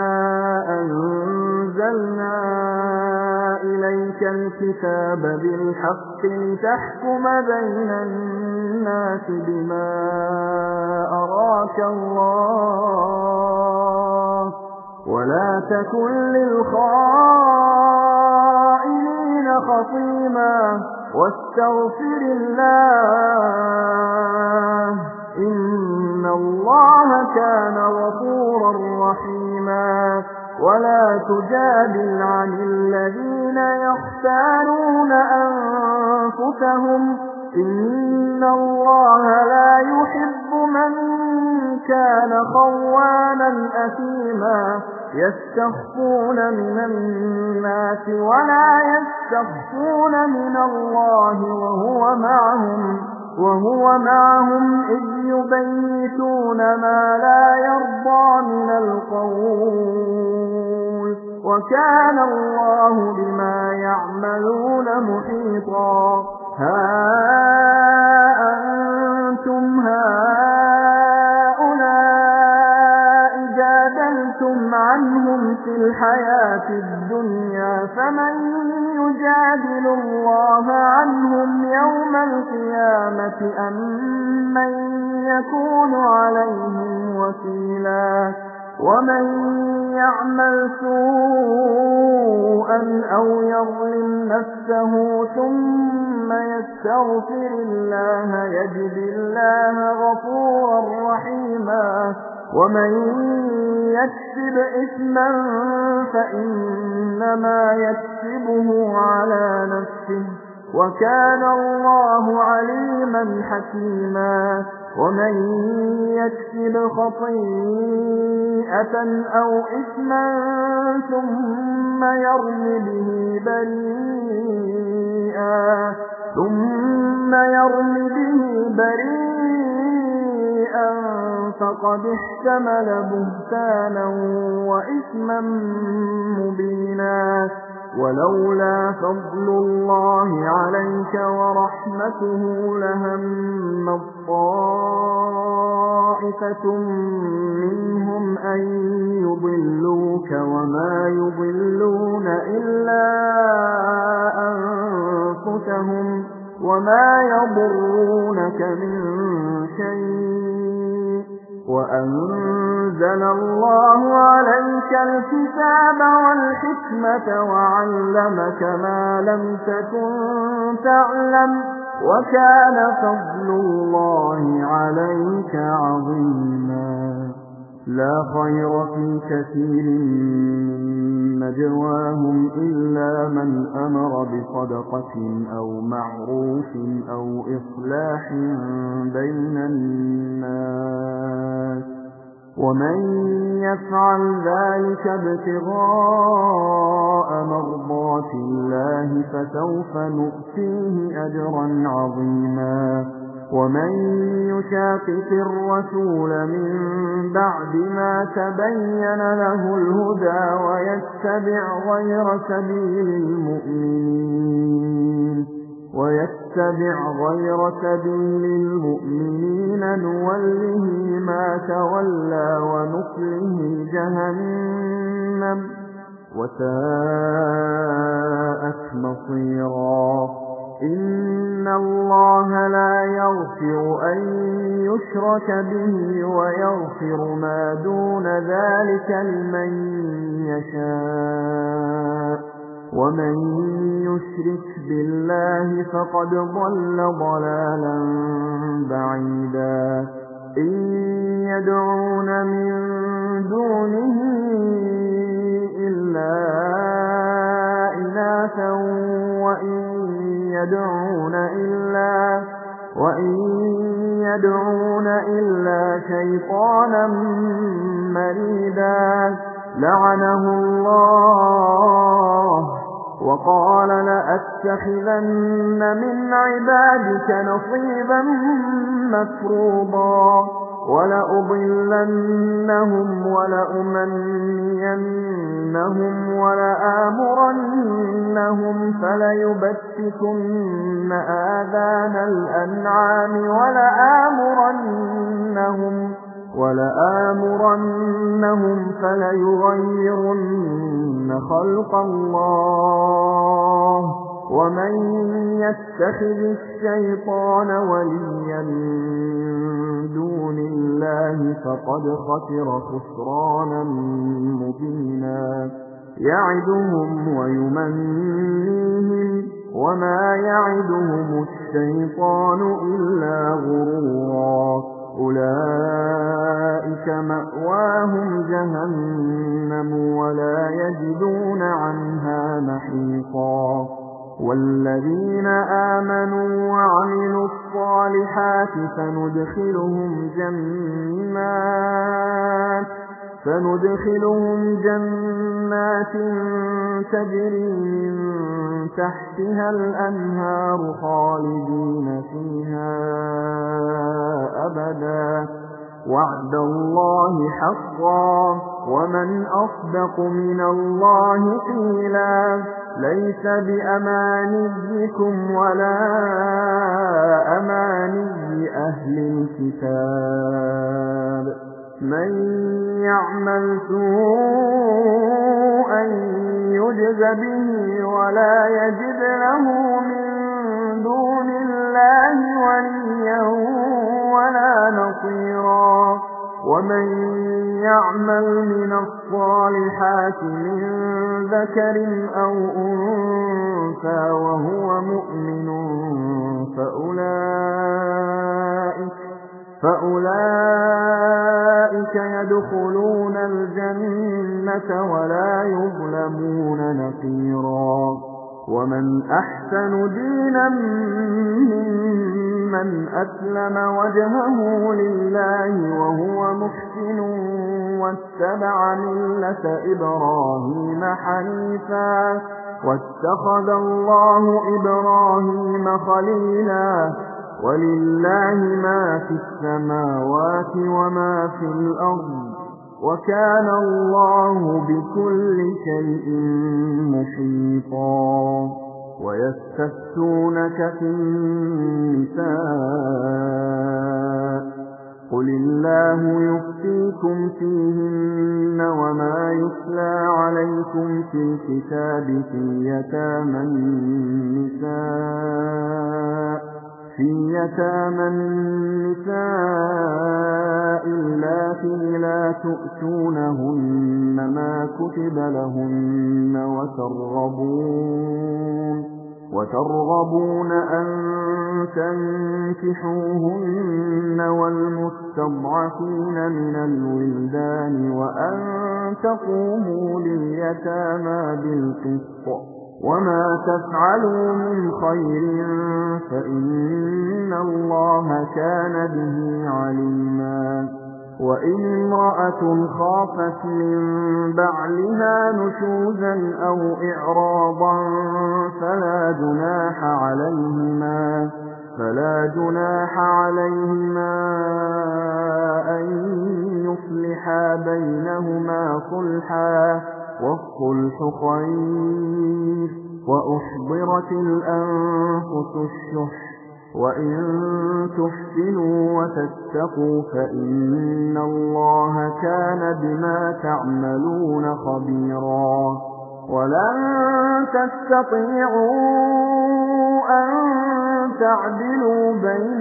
أَنزَلْنَا إِلَيْكَ الْكِتَابَ بِالْحَقِّ لِتَحْكُمَ بَيْنَ النَّاسِ بِمَا أَرَاكَ اللَّهُ وَلَا تَكُن لِّلْخَائِنِينَ خَصِيمًا وَاسْتَغْفِرِ اللَّهَ إِنَّ اللَّهَ كَانَ غَفُورًا رَّحِيمًا وَلَا تُجَادِلْ عَنِ الَّذِينَ يَخْتَانُونَ أَنفُسَهُمْ إِنَّ اللَّهَ لَا يُحِبُّ مَن كَانَ خَوَّانًا أَثِيمًا يَسْتَخْفُونَ مِنَ النَّاسِ وَلَا يَسْتَخْفُونَ مِنَ اللَّهِ وَهُوَ مَعَهُمْ وَهُوَ مَعَهُمْ إِذْ يُبَيِّتُونَ مَا لَا يَرْضَىٰ مِنَ الْقَوْلِ وَكَانَ اللَّهُ بِمَا يَعْمَلُونَ مُحِيطًا ها أنتم هؤلاء جادلتم عنهم في الحياة الدنيا فمن يجادل الله عنهم يوم القيامة أم من يكون عليهم وكيلا ومن يعمل سوءا أو يظلم نفسه ثم يستغفر الله يجد الله غفورا رحيما ومن يكسب إثما فإنما يكسبه على نفسه وكان الله عليما حكيما ومن يكسب خطيئة أو إثما ثم يرم به بريئا ثم يرم به بريئا فقد احتمل بهتانا وإثما مبينا ولولا فضل الله عليك ورحمته لهم طائفة منهم أن يضلوك وما يضلون إلا أنفسهم وما يضرونك من شيء وأنزل الله عليك الكتاب والحكمة وعلمك ما لم تكن تعلم وكان فضل الله عليك عظيما لا خير في كثير من نجواهم إلا من أمر بصدقة أو معروف أو إصلاح بين الناس ومن يفعل ذلك ابتغاء مرضات الله فسوف نؤتيه أجرا عظيما ومن يشاقق الرسول من بعد ما تبين له الهدى ويتبع غير سبيل المؤمنين ويتبع غير سبيل المؤمنين نوله ما تولى ونصله جهنم وساءت مصيرا إن الله لا يغفر أن يشرك به ويغفر ما دون ذلك لمن يشاء ومن يشرك بالله فقد ضل ضلالا بعيدا إن يدعون من دونه إلا إناثا وإن يدعون إلا وإن يدعون إلا شيطانا مريدا لعنه الله وقال لأتخذن من عبادك نصيبا مفروضا ولأضلنهم ولأمنينهم ولآمرنهم فليبتكن آذان الأنعام ولآمرنهم ولآمرنهم فليغيرن خلق الله ومن يتخذ الشيطان وليا من دون الله فقد خسر خسرانا مبينا يعدهم ويمنيهم وما يعدهم الشيطان إلا غرورا أولئك مأواهم جهنم ولا يجدون عنها محيطا والذين آمنوا وعملوا الصالحات فندخلهم جنات فندخلهم جنات تجري من تحتها الأنهار خالدين فيها أبدا وعد الله حقا ومن أصدق من الله قيلا ليس بأمانيكم ولا أماني أهل الكتاب من يعمل سوءا يجز به ولا يجد له من دون الله وليا ولا نصيرا ومن يعمل من الصالحات من ذكر أو أنثى وهو مؤمن فأولئك فأولئك يدخلون الجنة ولا يظلمون نقيرا ومن أحسن دينا ممن أسلم وجهه لله وهو محسن واتبع ملة إبراهيم حنيفا واتخذ الله إبراهيم خليلا ولله ما في السماوات وما في الأرض وكان الله بكل شيء محيطا. ويستفتونك في النساء قل الله يفتيكم فيهن وما يتلى عليكم في الكتاب في يتامى النساء في يتامى النساء اللاتي لا تؤتونهن ما كتب لهن وترغبون وترغبون أن تنكحوهن والمستضعفين من الولدان وأن تقوموا لليتامى بالقسط وما تفعلوا من خير فإن الله كان به عليما. وإن امرأة خافت من بعلها نشوزا أو إعراضا فلا جناح عليهما فلا جناح عليهما أن يصلحا بينهما صلحا والصلح خير. وأحضرت الأنفس الشح وإن تحسنوا وتتقوا فإن الله كان بما تعملون خبيرا. ولن تستطيعوا أن تعدلوا بين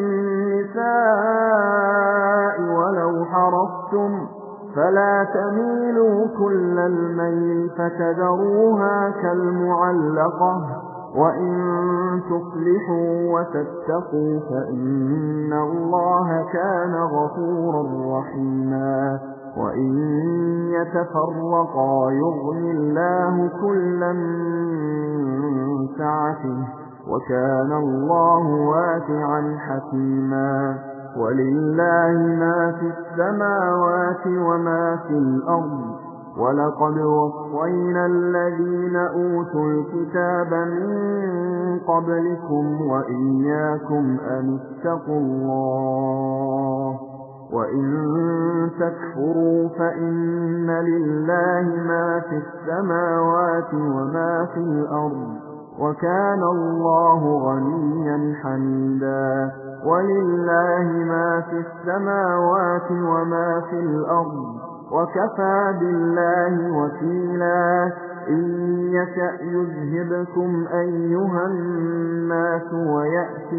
النساء ولو حرصتم فلا تميلوا كل الميل فتذروها كالمعلقة وإن تصلحوا وتتقوا فإن الله كان غفورا رحيما. وإن يتفرقا يغن الله كلا من سعته وكان الله واسعا حكيما. ولله ما في السماوات وما في الأرض ولقد وصينا الذين أوتوا الكتاب من قبلكم وإياكم أن اتقوا الله وإن تكفروا فإن لله ما في السماوات وما في الأرض وكان الله غنيا حميدا. ولله ما في السماوات وما في الأرض وكفى بالله وكيلا. إن يشأ يذهبكم أيها الناس ويأتي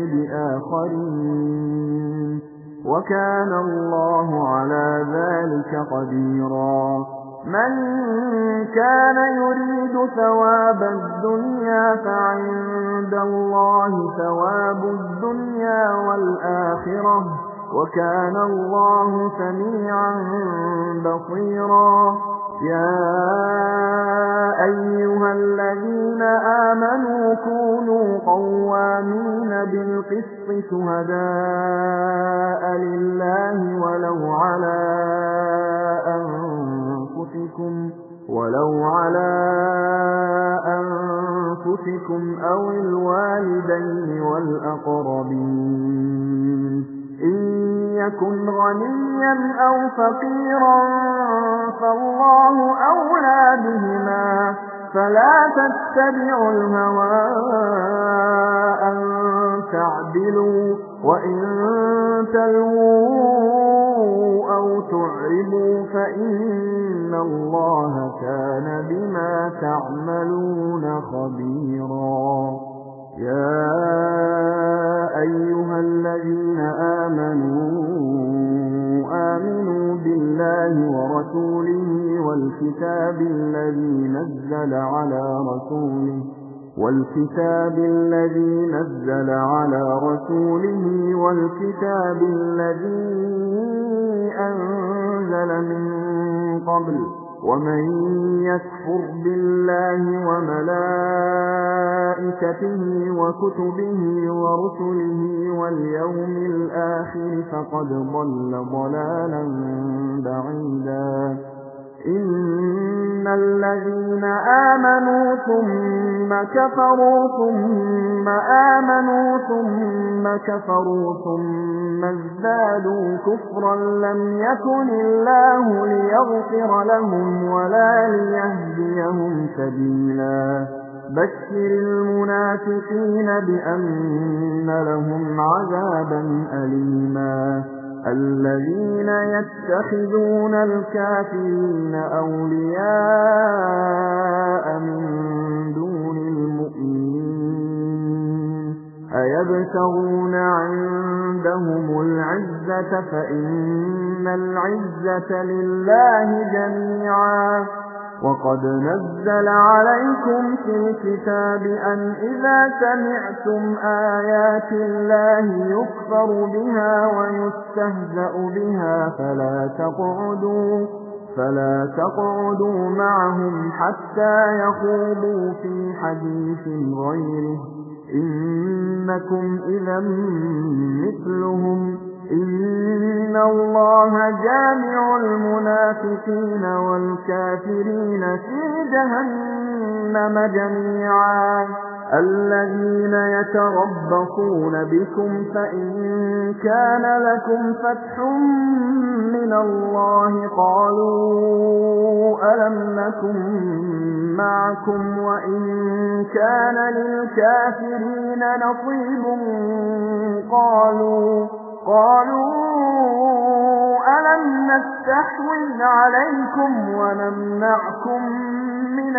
بآخرين وكان الله على ذلك قديرا. من كان يريد ثواب الدنيا فعند الله ثواب الدنيا والآخرة وكان الله سميعا بصيرا. يا أيها الذين آمنوا كونوا قوامين بالقسط شهداء لله ولو على أنفسكم ولو على أنفسكم أو الوالدين والأقربين. إن يكن غنيا أو فقيرا فالله أولى بهما فلا تتبعوا الهوى أن تعدلوا وإن تلووا أو تعرضوا فإن الله كان بما تعملون خبيرا. يا أيها الذين آمنوا آمنوا بالله ورسوله والكتاب الذي نزل على رسوله والكتاب الذي نزل على رسوله والكتاب الذي أنزل من قبل ومن يكفر بالله وملائكته وكتبه ورسله واليوم الآخر فقد ضل ضلالا بعيدا. إن الذين آمنوا ثم كفروا ثم آمنوا ثم كفروا ثم ازدادوا كفرا لم يكن الله ليغفر لهم ولا ليهديهم سبيلا بشر المنافقين بأن لهم عذابا أليما الذين يتخذون الكافرين أولياء من دون المؤمنين أيبتغون عندهم العزة فإن العزة لله جميعا وقد نزل عليكم في الكتاب أن إذا سمعتم آيات الله يكفر بها ويستهزأ بها فلا تقعدوا فلا تقعدوا معهم حتى يخوضوا في حديث غيره إنكم إذا مثلهم إن الله جامع المنافقين والكافرين في جهنم جميعا الذين يتربصون بكم فإن كان لكم فتح من الله قالوا ألم نكن معكم وإن كان للكافرين نصيب قالوا قالوا ألم نستحوذ عليكم ونمنعكم من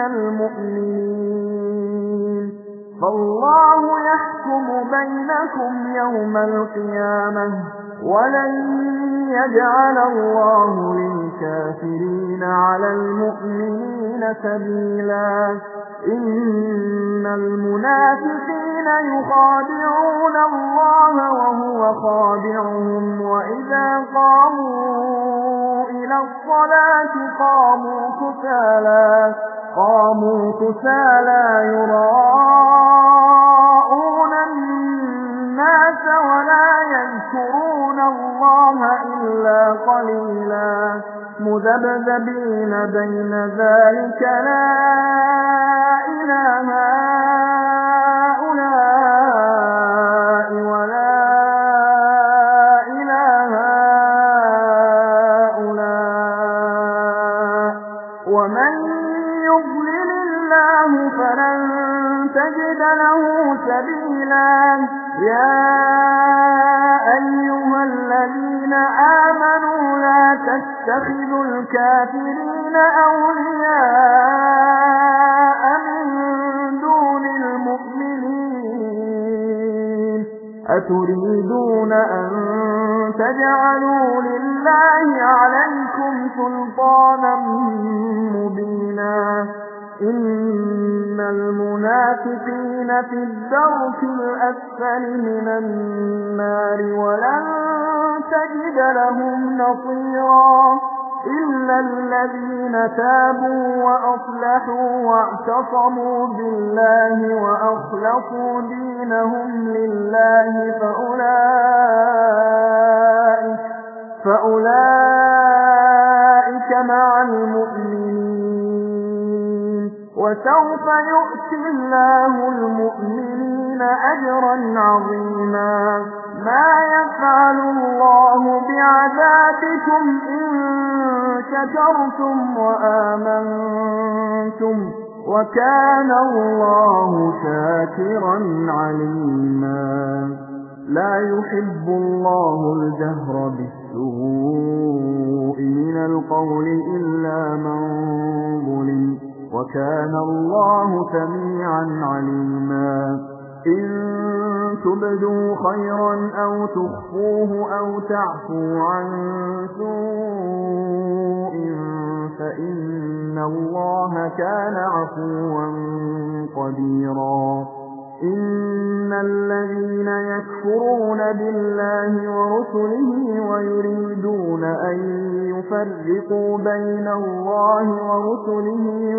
المؤمنين فالله يحكم بينكم يوم القيامة ولن يجعل الله للكافرين على المؤمنين سبيلا إن المنافقين يخادعون الله وهو خادعهم وإذا قاموا إلى الصلاة قاموا كسالى قاموا كسالى يراءون الناس ولا يذكرون الله إلا قليلا مذبذبين بين ذلك لا إله هؤلاء ولا إله هؤلاء ومن يضلل الله فلن تجد له سبيلا يا أيها الذين آمنوا لا تتخذوا الكافرين أولياء من دون المؤمنين أتريدون أن تجعلوا لله عليكم سلطانا مبينا إن المنافقين في الدرك الأسفل من النار ولن تجد لهم نصيرا إلا الذين تابوا وأصلحوا واعتصموا بالله وأخلصوا دينهم لله فأولئك, فأولئك مع المؤمنين وسوف يؤتي الله المؤمنين أجرا عظيما ما يفعل الله بعذابكم إن شكرتم وآمنتم وكان الله شاكرا عليما لا يحب الله الجهر بالسوء من القول إلا من ظلم وكان الله سميعا عليما إن تبدوا خيرا أو تخفوه أو تعفوا عن سوء فإن الله كان عفوا قديرا إن الذين يكفرون بالله ورسله ويريدون أن يفرقوا بين الله ورسله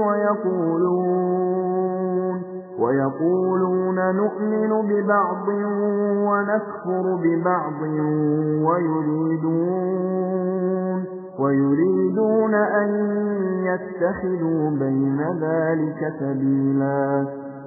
ويقولون ويقولون نؤمن ببعض ونكفر ببعض ويريدون ويريدون أن يتخذوا بين ذلك سبيلا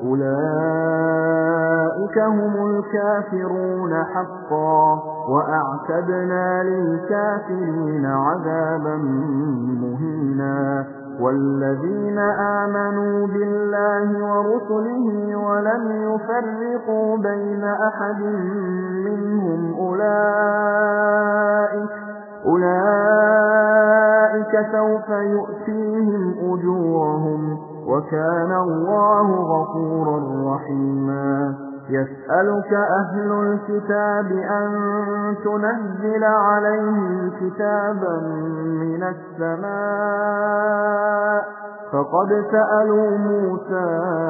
أولئك هم الكافرون حقا وأعتدنا للكافرين عذابا مهينا والذين آمنوا بالله ورسله ولم يفرقوا بين أحد منهم أولئك أولئك سوف يؤتيهم أجورهم وكان الله غفورا رحيما يسألك أهل الكتاب أن تنزل عليهم كتابا من السماء فقد سألوا موسى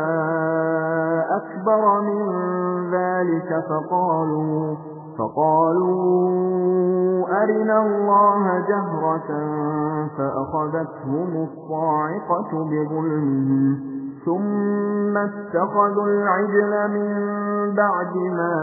أكبر من ذلك فقالوا فقالوا أرنا الله جهرة فأخذتهم الصاعقة بظلمهم ثم اتخذوا العجل من بعد ما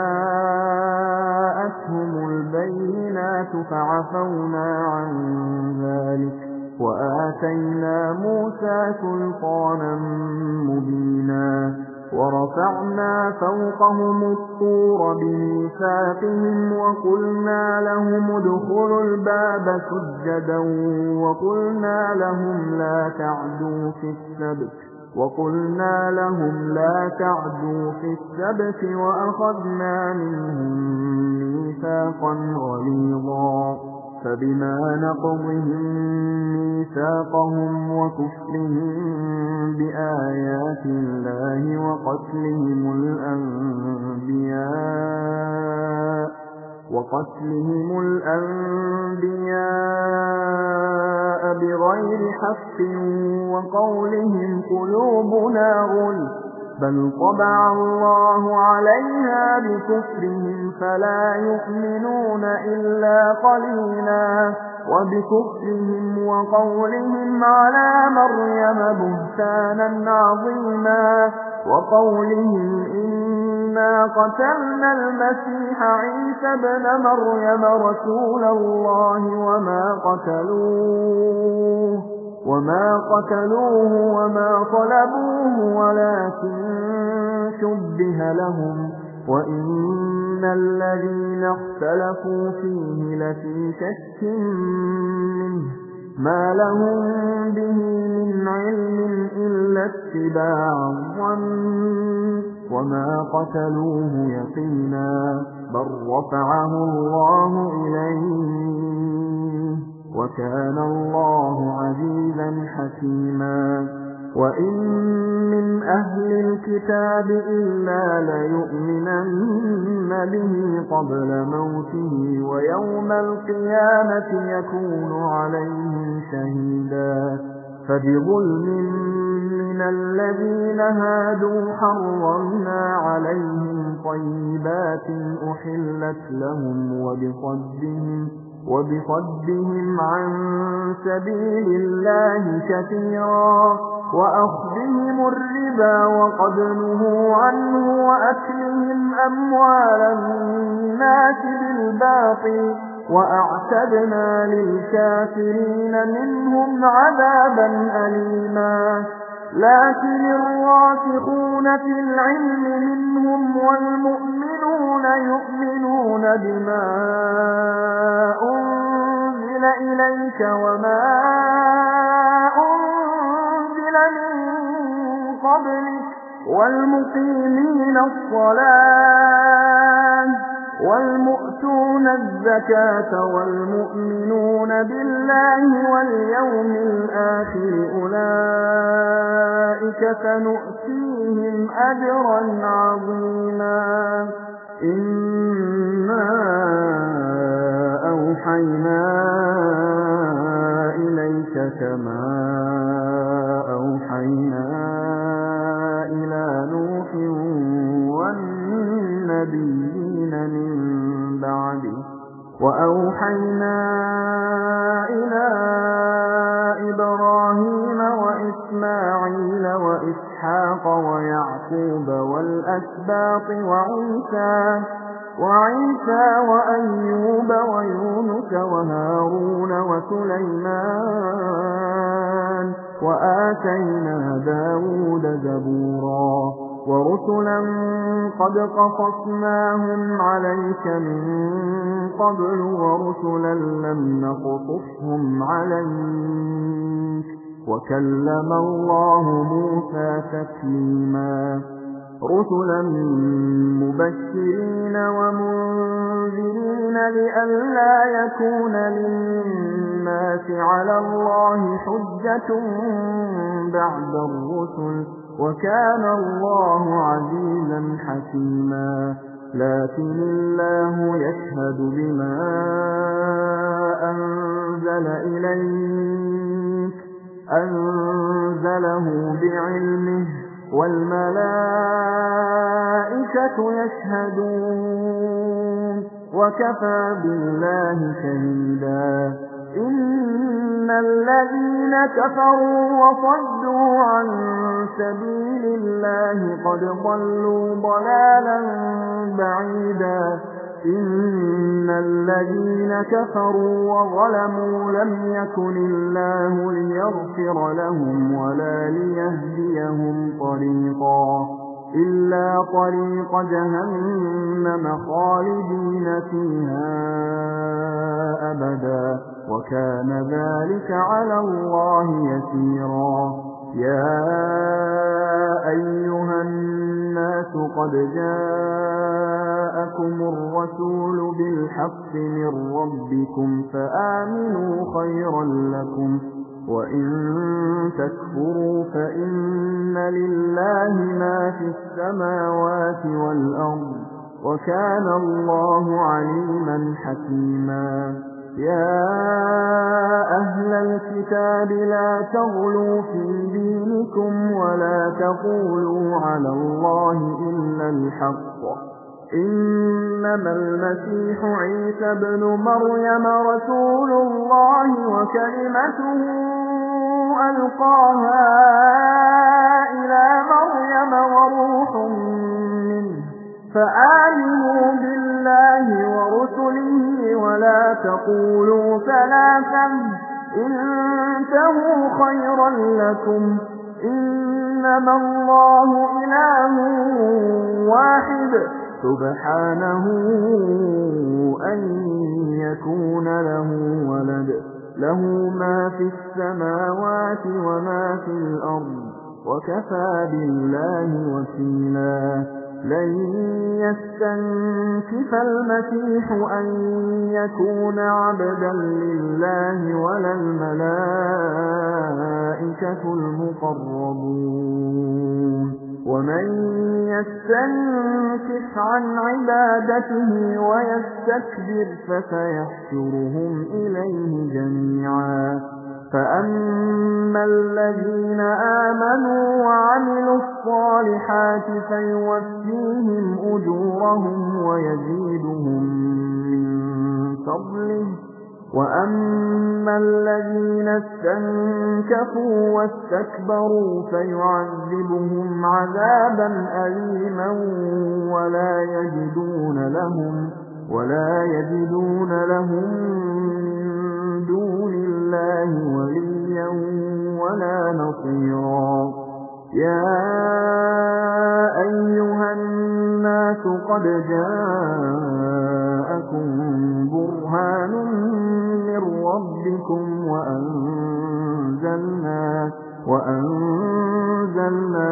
جاءتهم البينات فعفونا عن ذلك وآتينا موسى سلطانا مبينا ورفعنا فوقهم الطور بميثاقهم وقلنا لهم ادخلوا الباب سجدا وقلنا لهم لا تعدوا في السبت وقلنا لهم لا تعدوا في السبت وأخذنا منهم ميثاقا غليظا فبما نقضهم ميثاقهم وكفرهم بآيات الله وقتلهم الأنبياء وقتلهم الأنبياء بغير حق وقولهم قلوبنا غلف بل طبع الله عليها بكفرهم فلا يؤمنون إلا قليلا وبكفرهم وقولهم على مريم بهتانا عظيما وقولهم إنا قتلنا المسيح عيسى ابن مريم رسول الله وما قتلوه وما قتلوه وما صلبوه ولكن شبه لهم وإن الذين اختلفوا فيه لفي شك منه ما لهم به من علم إلا اتباع الظن وما قتلوه يقينا بل رفعه الله إليه وكان الله عزيزا حكيما وإن من أهل الكتاب إلا ليؤمنن به قبل موته ويوم القيامة يكون عليهم شهيدا فبظلم من الذين هادوا حرمنا عليهم طيبات أحلت لهم وبصدهم وبصدهم عن سبيل الله كثيرا وأخذهم الربا وقد نهوا عنه وأكلهم أموال الناس بالباطل وأعتدنا للكافرين منهم عذابا أليما لكن الراسخون في العلم منهم والمؤمنون يؤمنون بما أنزل إليك وما أنزل من قبلك والمقيمين الصلاة والمؤتون الزكاة والمؤمنون بالله واليوم الآخر أولئك سنؤتيهم أجرا عظيما إنا أوحينا إليك كما أوحينا إلى نوح والنبيين من بعده وأوحينا إلى إبراهيم وإسماعيل وإسحاق ويعقوب والأسباط وعيسى وعيسى وأيوب ويونس وهارون وسليمان وآتينا داود زبورا ورسلا قد قصصناهم عليك من قبل ورسلا لم نقصصهم عليك وكلم الله موسى تكليما رسلا مبشرين ومنذرين لئلا يكون للناس على الله حجة بعد الرسل وكان الله عزيزا حكيما لكن الله يشهد بما أنزل إليك أنزله بعلمه والملائكة يشهدون وكفى بالله شهيدا إن الذين كفروا وصدوا عن سبيل الله قد ضلوا ضلالا بعيدا إن الذين كفروا وظلموا لم يكن الله ليغفر لهم ولا ليهديهم طريقا إلا طريق جهنم خالدين فيها أبدا وكان ذلك على الله يسيرا يا أيها الناس قد جاءكم الرسول بالحق من ربكم فآمنوا خيرا لكم وإن تكفروا فإن لله ما في السماوات والأرض وكان الله عليما حكيما يا أهل الكتاب لا تغلوا في دينكم ولا تقولوا على الله إلا الحق إنما المسيح عيسى ابن مريم رسول الله وكلمته ألقاها إلى مريم وروح منه فآمنوا بالله ورسله ولا تقولوا ثلاثا انتهوا خيرا لكم إنما الله إله واحد سبحانه أن يكون له ولد له ما في السماوات وما في الأرض وكفى بالله وكيلا لن يستنكف المسيح أن يكون عبدا لله ولا الملائكة المقربون ومن يستنكف عن عبادته ويستكبر فسيحشرهم إليه جميعا فأما الذين آمنوا وعملوا الصالحات فيوفيهم أجورهم ويزيدهم من فضله وأما الذين استنكفوا واستكبروا فيعذبهم عذابا أليما ولا يجدون لهم ولا يجدون لهم من دون الله وليا ولا نصيرا يا أيها الناس قد جاءكم برهان من ربكم وأنزلنا وأنزلنا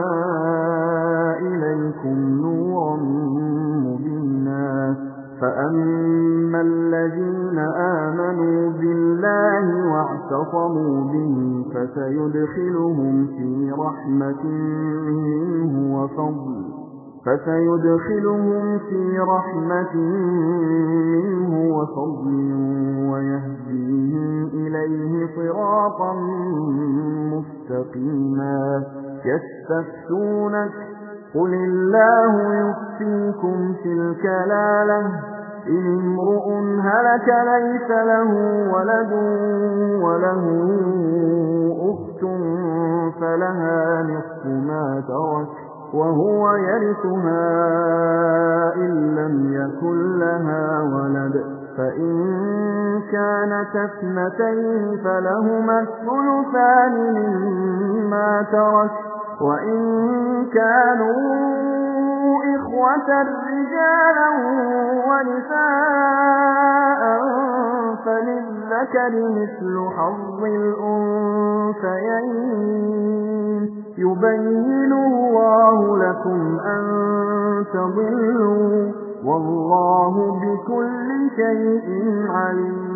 إليكم نورا مبينا فأما الذين آمنوا بالله واعتصموا به فسيدخلهم في رحمة منه وفضل فسيدخلهم في رحمة منه وفضل ويهديهم إليه صراطا مستقيما يستفتونك قل الله يفتيكم في الكلالة إن امرؤ هلك ليس له ولد وله أخت فلها نصف ما ترك وهو يرثها إن لم يكن لها ولد فإن كانت اثنتين فلهما الثلثان مما ترك وإن كانوا إخوة رجالا ونساء فللذكر مثل حظ الأنثيين يبين الله لكم أن تضلوا والله بكل شيء عليم.